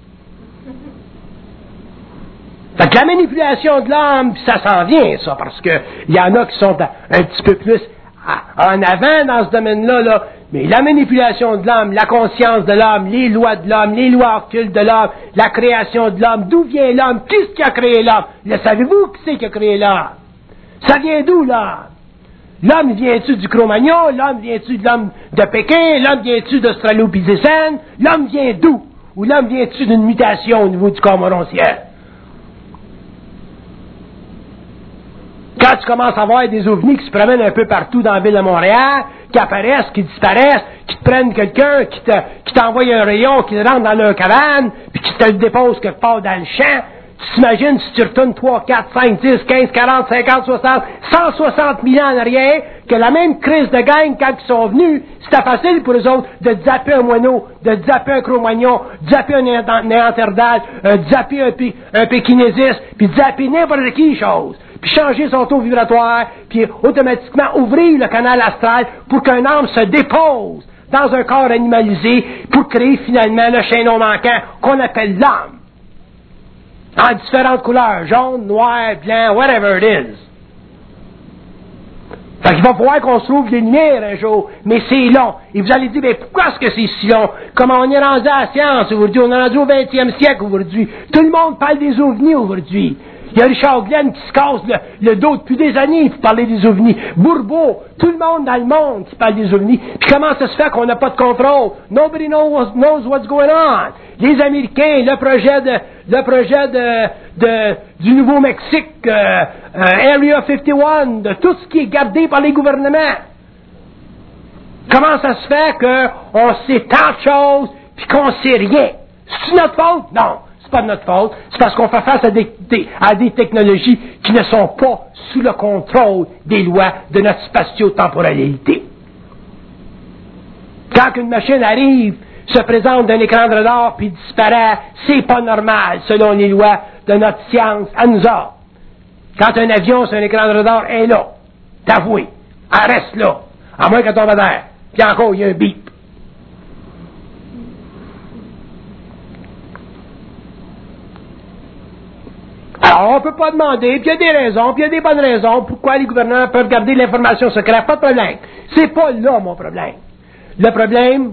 Speaker 1: Fait que la manipulation de l'homme, ça s'en vient, ça, parce que il y en a qui sont un petit peu plus en avant dans ce domaine-là, là. Mais la manipulation de l'homme, la conscience de l'homme, les lois de l'homme, les lois occultes de l'homme, la création de l'homme, d'où vient l'homme, qu'est-ce qui a créé l'homme? Le savez-vous qui c'est qui a créé l'homme? Ça vient d'où, l'homme? L'homme vient-tu du Cro-Magnon? L'homme vient-tu de l'homme de Pékin? L'homme vient-tu d'Australopithècène? L'homme vient d'où? Ou l'homme vient-tu d'une mutation au niveau du corps morontiel? Quand tu commences à voir des ovnis qui se promènent un peu partout dans la ville de Montréal, qui apparaissent, qui disparaissent, qui te prennent quelqu'un, qui, te, qui t'envoie un rayon, qui rentre dans leur cabane, puis qui te le dépose quelque part dans le champ, tu t'imagines si tu retournes trois, quatre, cinq, dix, quinze, quarante, cinquante, soixante, cent soixante mille ans en arrière, que la même crise de gang, quand ils sont venus, c'était facile pour eux autres de zapper un moineau, de zapper un Cro-Magnon, de zapper un Néandertal, euh, de zapper un, un Pékinésis, puis de zapper n'importe qui chose. Puis changer son taux vibratoire, puis automatiquement ouvrir le canal astral pour qu'un âme se dépose dans un corps animalisé pour créer finalement le chaînon manquant qu'on appelle l'âme. En différentes couleurs, jaune, noir, blanc, whatever it is. Fait qu'il va falloir qu'on se trouve des lumières un jour, mais c'est long. Et vous allez dire, mais pourquoi est-ce que c'est si long? Comment on est rendu à la science aujourd'hui? On est rendu au vingtième siècle aujourd'hui. Tout le monde parle des ovnis aujourd'hui. Il y a Richard Glenn qui se casse le, le dos depuis des années pour parler des ovnis. Bourbeau, tout le monde dans le monde qui parle des ovnis. Puis comment ça se fait qu'on n'a pas de contrôle? Nobody knows, knows what's going on. Les Américains, le projet de, le projet de, de du Nouveau-Mexique, euh, euh, Area cinquante et un, de tout ce qui est gardé par les gouvernements. Comment ça se fait qu'on sait tant de choses puis qu'on sait rien? C'est notre faute? Non. Pas de notre faute, c'est parce qu'on fait face à des, des, à des technologies qui ne sont pas sous le contrôle des lois de notre spatio-temporalité. Quand une machine arrive, se présente d'un écran de radar puis disparaît, c'est pas normal selon les lois de notre science à nous autres. Quand un avion sur un écran de radar est là, t'avouez, elle reste là, à moins qu'elle tombe à terre, puis encore il y a un bip. Alors, on ne peut pas demander, puis il y a des raisons, puis il y a des bonnes raisons pourquoi les gouvernements peuvent garder l'information secrète. Pas de problème. C'est pas là mon problème. Le problème,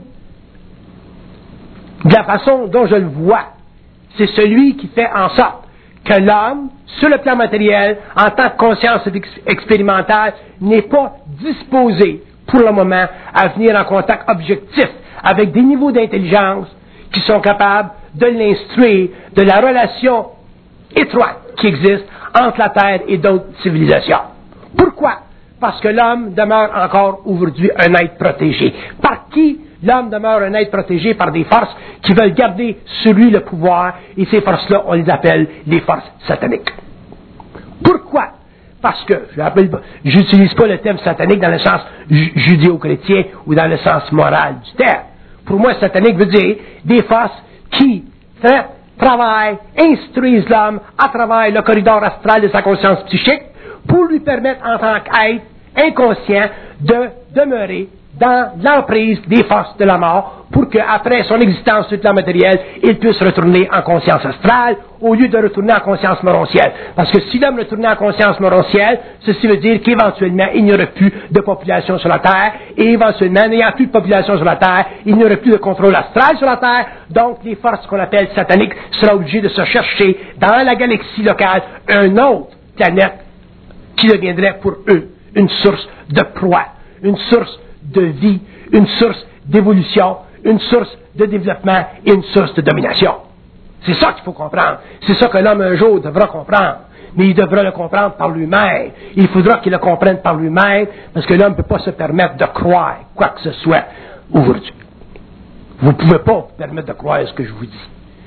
Speaker 1: de la façon dont je le vois, c'est celui qui fait en sorte que l'homme, sur le plan matériel, en tant que conscience expérimentale, n'est pas disposé, pour le moment, à venir en contact objectif avec des niveaux d'intelligence qui sont capables de l'instruire de la relation étroite qui existe entre la Terre et d'autres civilisations. Pourquoi? Parce que l'homme demeure encore aujourd'hui un être protégé. Par qui? L'homme demeure un être protégé par des forces qui veulent garder sur lui le pouvoir, et ces forces-là, on les appelle les forces sataniques. Pourquoi? Parce que, je n'utilise pas le terme satanique dans le sens judéo-chrétien ou dans le sens moral du terme. Pour moi, satanique veut dire des forces qui traitent, travaillent, instruisent l'homme à travers le corridor astral de sa conscience psychique pour lui permettre en tant qu'être inconscient de demeurer dans l'emprise des forces de la mort pour qu'après son existence sur le plan matériel, il puisse retourner en conscience astrale au lieu de retourner en conscience morontielle. Parce que si l'homme retournait en conscience morontielle, ceci veut dire qu'éventuellement, il n'y aurait plus de population sur la Terre, et éventuellement, n'ayant plus de population sur la Terre, il n'y aurait plus de contrôle astral sur la Terre, donc les forces qu'on appelle sataniques seront obligées de se chercher dans la galaxie locale une autre planète qui deviendrait pour eux une source de proie, une source de vie, une source d'évolution, une source de développement et une source de domination. C'est ça qu'il faut comprendre. C'est ça que l'homme un jour devra comprendre. Mais il devra le comprendre par lui-même. Il faudra qu'il le comprenne par lui-même, parce que l'homme ne peut pas se permettre de croire quoi que ce soit aujourd'hui. Vous ne pouvez pas vous permettre de croire ce que je vous dis.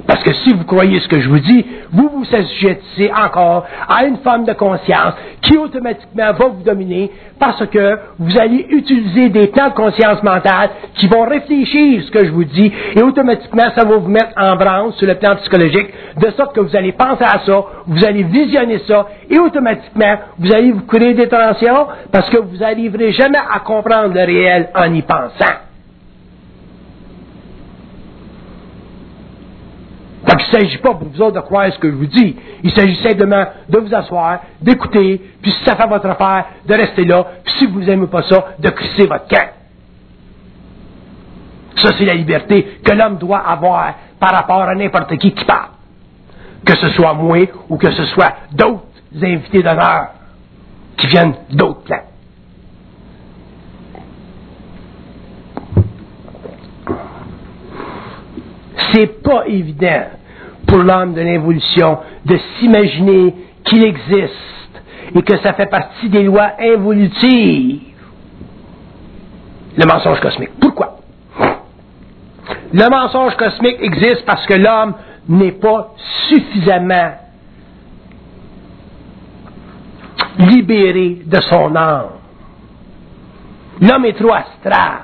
Speaker 1: Parce que si vous croyez ce que je vous dis, vous vous assujettissez encore à une forme de conscience qui automatiquement va vous dominer parce que vous allez utiliser des plans de conscience mentale qui vont réfléchir ce que je vous dis et automatiquement ça va vous mettre en branle sur le plan psychologique de sorte que vous allez penser à ça, vous allez visionner ça et automatiquement vous allez vous créer des tensions parce que vous n'arriverez jamais à comprendre le réel en y pensant. Donc, il ne s'agit pas pour vous autres de croire ce que je vous dis. Il s'agit simplement de vous asseoir, d'écouter, puis si ça fait votre affaire, de rester là, puis si vous n'aimez pas ça, de crisser votre camp. Ça, c'est la liberté que l'homme doit avoir par rapport à n'importe qui qui parle. Que ce soit moi ou que ce soit d'autres invités d'honneur qui viennent d'autres plans. C'est pas évident pour l'homme de l'évolution de s'imaginer qu'il existe et que ça fait partie des lois évolutives. Le mensonge cosmique. Pourquoi? Le mensonge cosmique existe parce que l'homme n'est pas suffisamment libéré de son âme. L'homme est trop astral.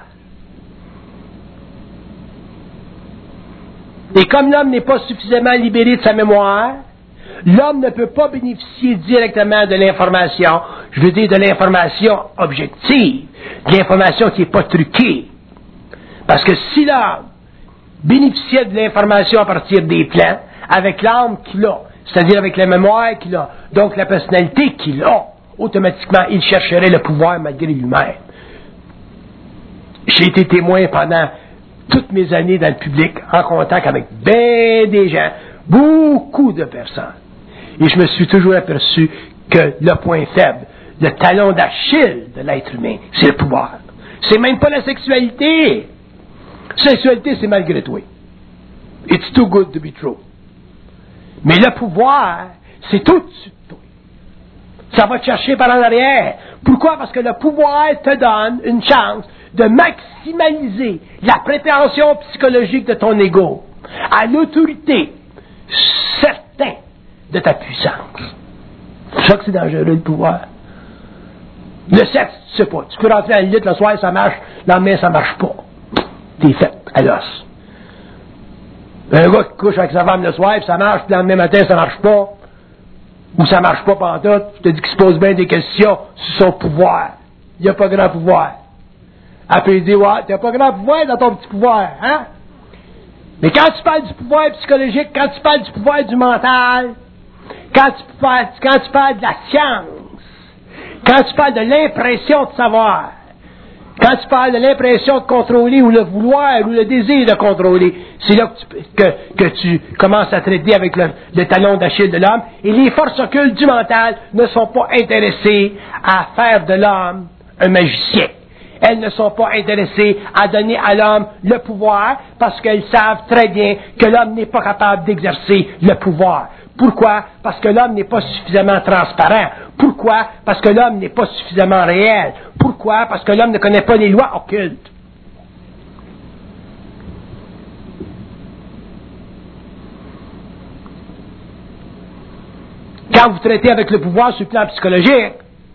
Speaker 1: Et comme l'homme n'est pas suffisamment libéré de sa mémoire, l'homme ne peut pas bénéficier directement de l'information, je veux dire de l'information objective, de l'information qui n'est pas truquée. Parce que si l'homme bénéficiait de l'information à partir des plans, avec l'âme qu'il a, c'est-à-dire avec la mémoire qu'il a, donc la personnalité qu'il a, automatiquement il chercherait le pouvoir malgré lui-même. J'ai été témoin pendant toutes mes années dans le public, en contact avec bien des gens, beaucoup de personnes. Et je me suis toujours aperçu que le point faible, le talon d'Achille de l'être humain, c'est le pouvoir. C'est même pas la sexualité. La sexualité, c'est malgré toi. It's too good to be true. Mais le pouvoir, c'est au-dessus de toi. Ça va te chercher par en arrière. Pourquoi? Parce que le pouvoir te donne une chance de maximaliser la prétention psychologique de ton ego à l'autorité certaine de ta puissance. C'est pour ça que c'est dangereux le pouvoir. Le sexe, tu sais pas. Tu peux rentrer à la lutte le soir, ça marche, le lendemain, ça marche pas. T'es fait à l'os. Un gars qui couche avec sa femme le soir, puis ça marche, puis le lendemain matin, ça marche pas. Ou ça marche pas pantoute, je te dis qu'il se pose bien des questions sur son pouvoir. Il n'y a pas grand pouvoir. Après, il dit, ouais, t'as pas grand pouvoir dans ton petit pouvoir, hein? Mais quand tu parles du pouvoir psychologique, quand tu parles du pouvoir du mental, quand tu parles, quand tu parles de la science, quand tu parles de l'impression de savoir, quand tu parles de l'impression de contrôler ou le vouloir ou le désir de contrôler, c'est là que tu, que, que tu commences à traiter avec le, le talon d'Achille de l'homme. Et les forces occultes du mental ne sont pas intéressées à faire de l'homme un magicien. Elles ne sont pas intéressées à donner à l'homme le pouvoir parce qu'elles savent très bien que l'homme n'est pas capable d'exercer le pouvoir. Pourquoi? Parce que l'homme n'est pas suffisamment transparent. Pourquoi? Parce que l'homme n'est pas suffisamment réel. Pourquoi? Parce que l'homme ne connaît pas les lois occultes. Quand vous traitez avec le pouvoir sur le plan psychologique,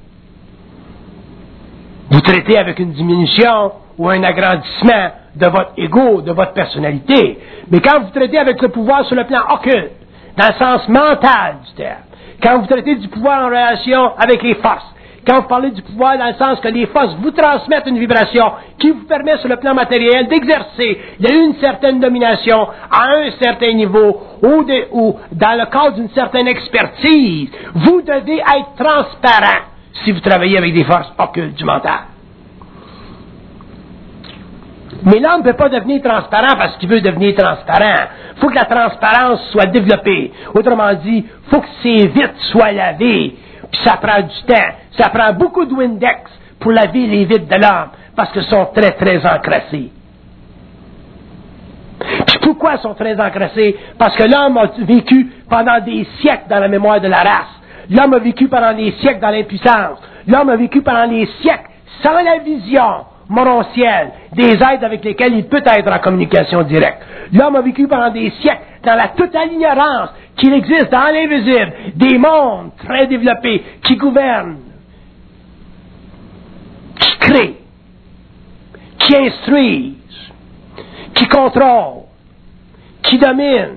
Speaker 1: vous traitez avec une diminution ou un agrandissement de votre ego, de votre personnalité. Mais quand vous traitez avec le pouvoir sur le plan occulte, dans le sens mental du terme, quand vous traitez du pouvoir en relation avec les forces, quand vous parlez du pouvoir dans le sens que les forces vous transmettent une vibration qui vous permet sur le plan matériel d'exercer une certaine domination à un certain niveau ou, de, ou dans le cadre d'une certaine expertise, vous devez être transparent si vous travaillez avec des forces occultes du mental. Mais l'homme ne peut pas devenir transparent parce qu'il veut devenir transparent. Il faut que la transparence soit développée. Autrement dit, il faut que ses vitres soient lavées. Puis ça prend du temps. Ça prend beaucoup de Windex pour laver les vitres de l'homme parce qu'elles sont très, très encrassées. Puis pourquoi elles sont très encrassées? Parce que l'homme a vécu pendant des siècles dans la mémoire de la race. L'homme a vécu pendant des siècles dans l'impuissance. L'homme a vécu pendant des siècles sans la vision morontiels, des êtres avec lesquels il peut être en communication directe. L'homme a vécu pendant des siècles dans la totale ignorance qu'il existe dans l'invisible des mondes très développés qui gouvernent, qui créent, qui instruisent, qui contrôlent, qui dominent,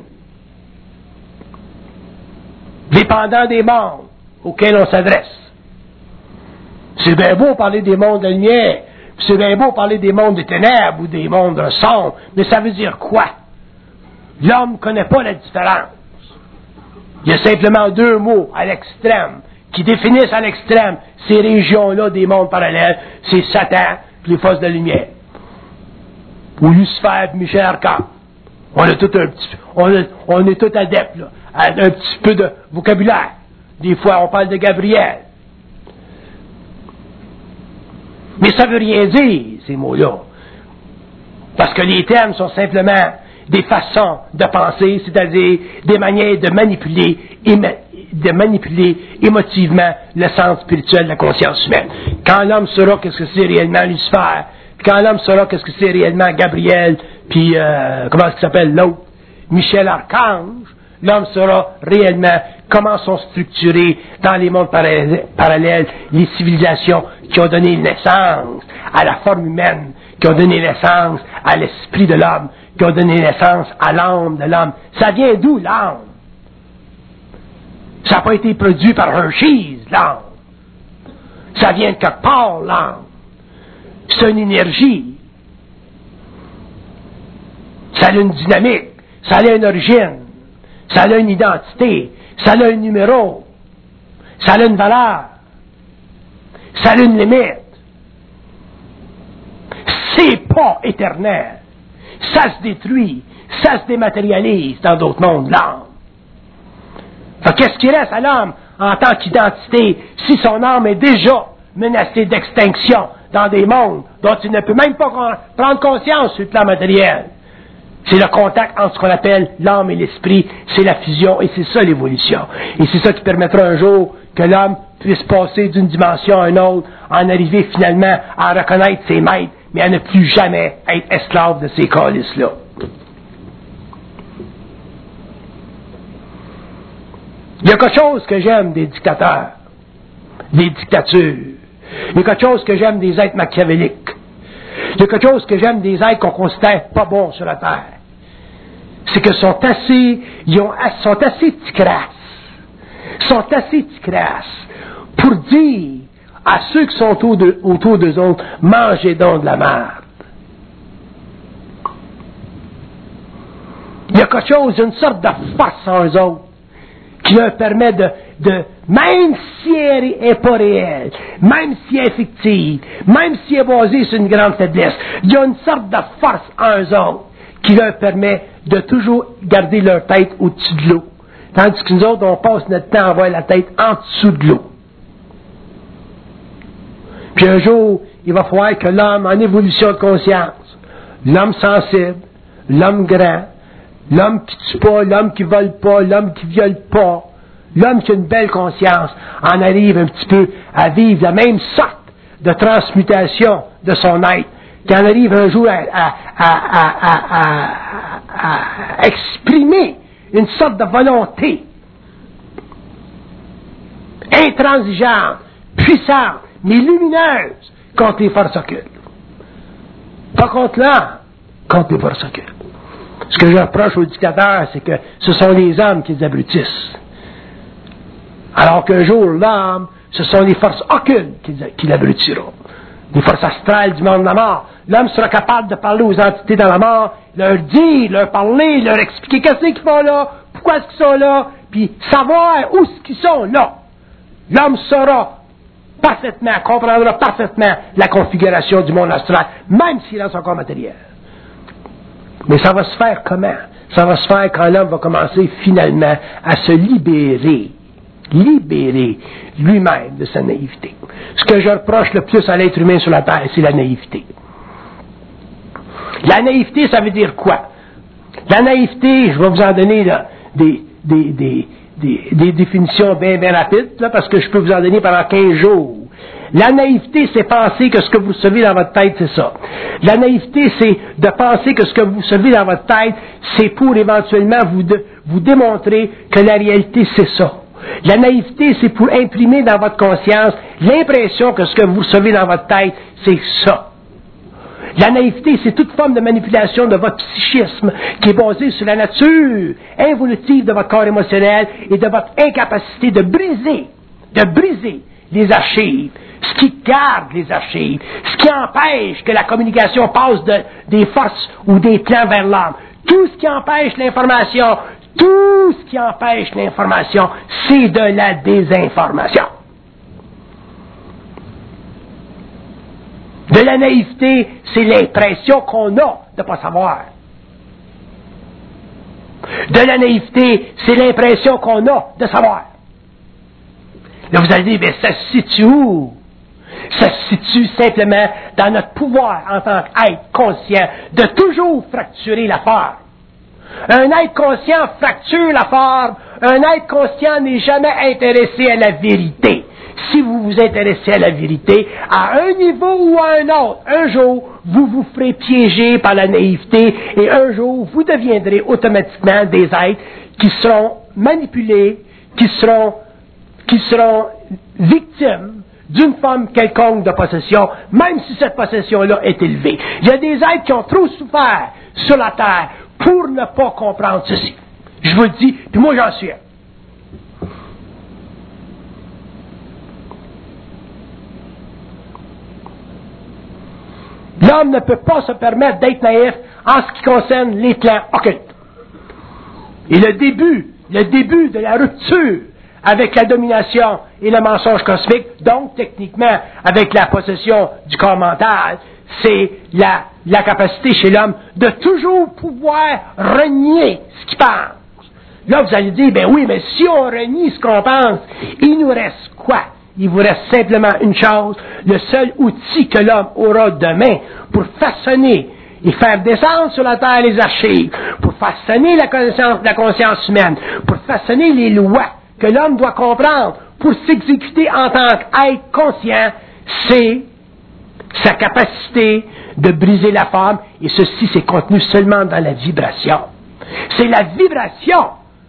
Speaker 1: dépendant des mondes auxquels on s'adresse. C'est bien beau parler des mondes de lumière, c'est bien beau parler des mondes de ténèbres ou des mondes sombres, mais ça veut dire quoi? L'homme ne connaît pas la différence. Il y a simplement deux mots à l'extrême qui définissent à l'extrême ces régions-là des mondes parallèles. C'est Satan et les forces de lumière. Ou Lucifer et Michel Archange. On a tout un petit, on, a, on est tout adeptes, là, à un petit peu de vocabulaire. Des fois, on parle de Gabriel. Mais ça veut rien dire, ces mots-là. Parce que les termes sont simplement des façons de penser, c'est-à-dire des manières de manipuler, de manipuler émotivement le sens spirituel de la conscience humaine. Quand l'homme saura qu'est-ce que c'est réellement Lucifer, quand l'homme saura qu'est-ce que c'est réellement Gabriel, puis euh, comment est-ce qu'il s'appelle l'autre, Michel Archange, l'homme saura réellement comment sont structurées dans les mondes parallèles les civilisations qui ont donné naissance à la forme humaine, qui ont donné naissance à l'esprit de l'homme, qui ont donné naissance à l'âme de l'homme. Ça vient d'où, l'âme? Ça n'a pas été produit par Hershey's, l'âme. Ça vient de quelque part, l'âme. C'est une énergie. Ça a une dynamique. Ça a une origine. Ça a une identité. Ça a un numéro. Ça a une valeur. Ça a une limite. C'est pas éternel. Ça se détruit. Ça se dématérialise dans d'autres mondes, l'âme. Qu'est-ce qui reste à l'homme en tant qu'identité si son âme est déjà menacée d'extinction dans des mondes dont il ne peut même pas prendre conscience sur le plan matériel? C'est le contact entre ce qu'on appelle l'âme et l'esprit, c'est la fusion, et c'est ça l'évolution. Et c'est ça qui permettra un jour que l'homme puisse passer d'une dimension à une autre, en arriver finalement à reconnaître ses maîtres, mais à ne plus jamais être esclave de ces calices-là. Il y a quelque chose que j'aime des dictateurs, des dictatures. Il y a quelque chose que j'aime des êtres machiavéliques. Il y a quelque chose que j'aime des êtres qu'on considère pas bons sur la terre. C'est qu'ils sont assez, ils ont, sont assez ticrasses, sont assez ticrasses pour dire à ceux qui sont autour, de, autour d'eux autres, mangez donc de la merde. Il y a quelque chose, une sorte de force en eux autres qui leur permet de, de même si elle n'est pas réelle, même si elle est fictive, même si elle est basée sur une grande faiblesse, il y a une sorte de force en eux autres qui leur permet de toujours garder leur tête au-dessus de l'eau. Tandis que nous autres, on passe notre temps à avoir la tête en dessous de l'eau. Puis un jour, il va falloir que l'homme en évolution de conscience, l'homme sensible, l'homme grand, l'homme qui tue pas, l'homme qui vole pas, l'homme qui viole pas, l'homme qui a une belle conscience, en arrive un petit peu à vivre la même sorte de transmutation de son être, qui en arrive un jour à, à, à, à, à, à exprimer une sorte de volonté intransigeante, puissante, mais lumineuse contre les forces occultes. Pas contre l'homme, contre les forces occultes. Ce que je reproche aux dictateurs, c'est que ce sont les hommes qui les abrutissent. Alors qu'un jour, l'homme, ce sont les forces occultes qui, qui l'abrutiront. Les forces astrales du monde de la mort. L'homme sera capable de parler aux entités dans la mort, leur dire, leur parler, leur expliquer qu'est-ce qu'ils font là, pourquoi est-ce qu'ils sont là, puis savoir où est-ce qu'ils sont là. L'homme saura parfaitement, comprendra parfaitement la configuration du monde astral, même s'il a son corps matériel. Mais ça va se faire comment? Ça va se faire quand l'homme va commencer finalement à se libérer, libérer lui-même de sa naïveté. Ce que je reproche le plus à l'être humain sur la terre, c'est la naïveté. La naïveté, ça veut dire quoi? La naïveté, je vais vous en donner là, des, des, des, des, des définitions bien, bien rapides, là, parce que je peux vous en donner pendant quinze jours. La naïveté, c'est penser que ce que vous recevez dans votre tête, c'est ça. La naïveté, c'est de penser que ce que vous recevez dans votre tête, c'est pour éventuellement vous, de, vous démontrer que la réalité, c'est ça. La naïveté, c'est pour imprimer dans votre conscience l'impression que ce que vous recevez dans votre tête, c'est ça. La naïveté, c'est toute forme de manipulation de votre psychisme qui est basée sur la nature involutive de votre corps émotionnel et de votre incapacité de briser, de briser les archives, ce qui garde les archives, ce qui empêche que la communication passe de, des forces ou des plans vers l'âme. Tout ce qui empêche l'information, tout ce qui empêche l'information, c'est de la désinformation. De la naïveté, c'est l'impression qu'on a de ne pas savoir. De la naïveté, c'est l'impression qu'on a de savoir. Là, vous allez dire, bien, ça se situe où? Ça se situe simplement dans notre pouvoir en tant qu'être conscient de toujours fracturer la forme. Un être conscient fracture la forme. Un être conscient n'est jamais intéressé à la vérité. Si vous vous intéressez à la vérité, à un niveau ou à un autre, un jour, vous vous ferez piéger par la naïveté et un jour, vous deviendrez automatiquement des êtres qui seront manipulés, qui seront, qui seront victimes d'une forme quelconque de possession, même si cette possession-là est élevée. Il y a des êtres qui ont trop souffert sur la terre pour ne pas comprendre ceci. Je vous le dis, puis moi j'en suis un. L'homme ne peut pas se permettre d'être naïf en ce qui concerne les plans occultes. Et le début, le début de la rupture avec la domination et le mensonge cosmique, donc techniquement avec la possession du corps mental, c'est la, la capacité chez l'homme de toujours pouvoir renier ce qu'il pense. Là, vous allez dire, ben oui, mais si on renie ce qu'on pense, il nous reste quoi? Il vous reste simplement une chose, le seul outil que l'homme aura demain pour façonner et faire descendre sur la terre les archives, pour façonner la conscience, la conscience humaine, pour façonner les lois que l'homme doit comprendre pour s'exécuter en tant qu'être conscient, c'est sa capacité de briser la forme, et ceci c'est contenu seulement dans la vibration. C'est la vibration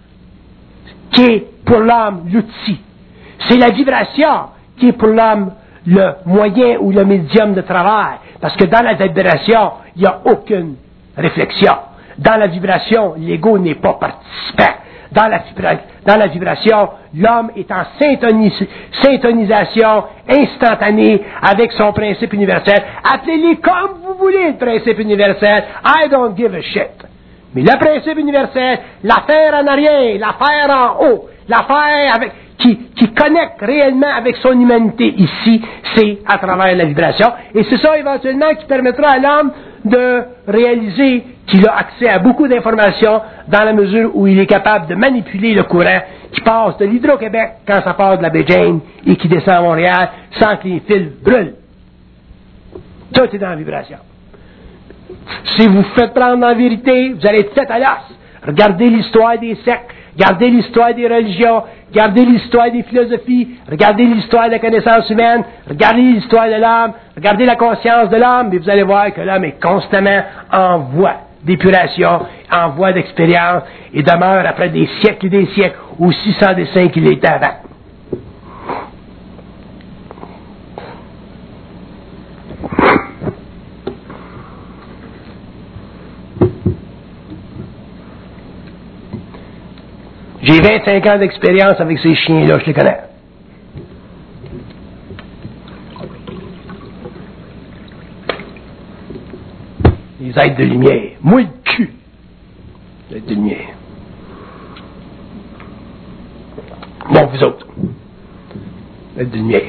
Speaker 1: qui est pour l'homme l'outil. C'est la vibration qui est pour l'homme le moyen ou le médium de travail. Parce que dans la vibration, il n'y a aucune réflexion. Dans la vibration, l'ego n'est pas participant. Dans la, dans la vibration, l'homme est en syntonis, syntonisation instantanée avec son principe universel. Appelez-les comme vous voulez le principe universel. I don't give a shit. Mais le principe universel, l'affaire en arrière, l'affaire en haut, l'affaire avec... Qui, qui connecte réellement avec son humanité ici, c'est à travers la vibration. Et c'est ça éventuellement qui permettra à l'homme de réaliser qu'il a accès à beaucoup d'informations dans la mesure où il est capable de manipuler le courant qui passe de l'Hydro-Québec quand ça part de la baie James et qui descend à Montréal sans que les fils brûlent. Tout est dans la vibration. Si vous faites prendre dans la vérité, vous allez être fait à l'os. Regardez l'histoire des sectes. Regardez l'histoire des religions, regardez l'histoire des philosophies, regardez l'histoire de la connaissance humaine, regardez l'histoire de l'homme, regardez la conscience de l'homme, et vous allez voir que l'homme est constamment en voie d'épuration, en voie d'expérience, et demeure après des siècles et des siècles aussi sans dessein qu'il était avant. J'ai vingt-cinq ans d'expérience avec ces chiens-là, je les connais. Les êtres de lumière. Moi, le cul. Les êtres de lumière. Bon, vous autres. Les êtres de lumière.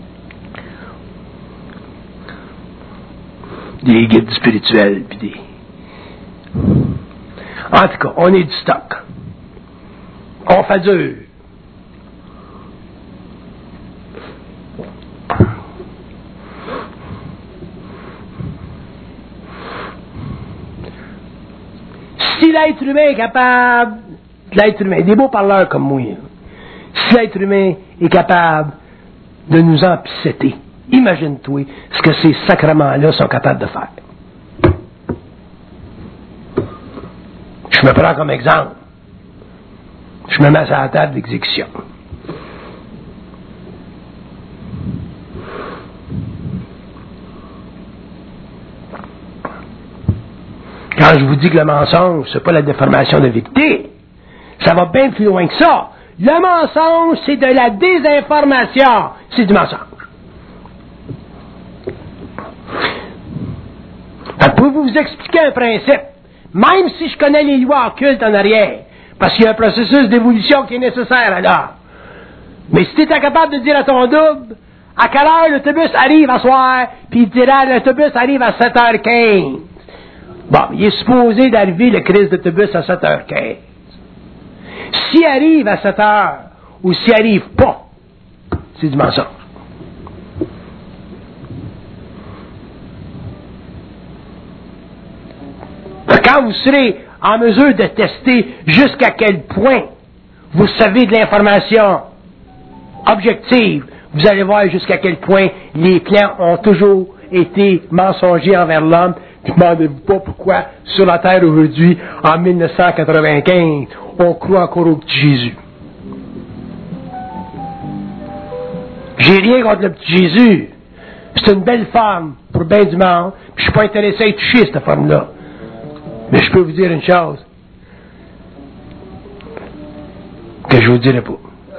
Speaker 1: Des guides spirituels, puis des... En tout cas, on est du stock. On fait dur. Si l'être humain est capable, l'être humain, des beaux parleurs comme moi, si l'être humain est capable de nous empiceter, Imagine-toi ce que ces sacrements-là sont capables de faire. Je me prends comme exemple. Je me mets à la table d'exécution. Quand je vous dis que le mensonge, c'est pas la déformation de vérité, ça va bien plus loin que ça. Le mensonge, c'est de la désinformation. C'est du mensonge. Alors, pour vous expliquer un principe, même si je connais les lois occultes en arrière, parce qu'il y a un processus d'évolution qui est nécessaire alors, mais si tu es incapable de dire à ton double, à quelle heure l'autobus arrive à soir, puis il dira l'autobus arrive à sept heures quinze. Bon, il est supposé d'arriver le crise d'autobus à sept heures quinze. S'il arrive à sept heures, ou s'il arrive pas, c'est du mensonge. Quand vous serez en mesure de tester jusqu'à quel point vous savez de l'information objective, vous allez voir jusqu'à quel point les plans ont toujours été mensongers envers l'homme. Demandez-vous pas pourquoi, sur la terre aujourd'hui, en mille neuf cent quatre-vingt-quinze, on croit encore au petit Jésus. J'ai rien contre le petit Jésus. C'est une belle femme pour bien du monde, puis je suis pas intéressé à y toucher cette femme-là. Mais je peux vous dire une chose que je vous dirai pas.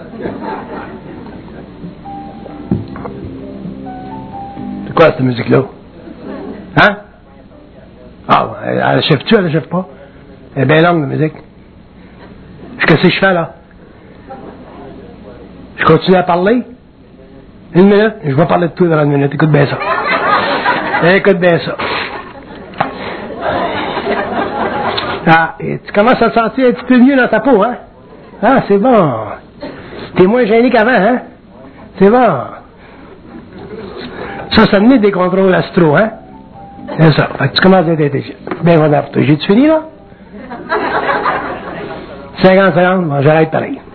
Speaker 1: C'est quoi cette musique-là? Hein? Ah, elle achève-tu, elle achève pas? Elle est bien longue, la musique. Qu'est-ce que je fais, là? Je continue à parler? Une minute? Je vais parler de tout dans une minute. Écoute bien ça. Écoute bien ça. Ah, et tu commences à te sentir un petit peu mieux dans ta peau, hein? Ah, c'est bon. T'es moins gêné qu'avant, hein? C'est bon. Ça, ça me met des contrôles astraux, hein? C'est ça. Fait que tu commences à être intelligent. Bien, voilà pour toi. J'ai-tu fini, là? cinquante secondes? Bon, j'arrête pareil.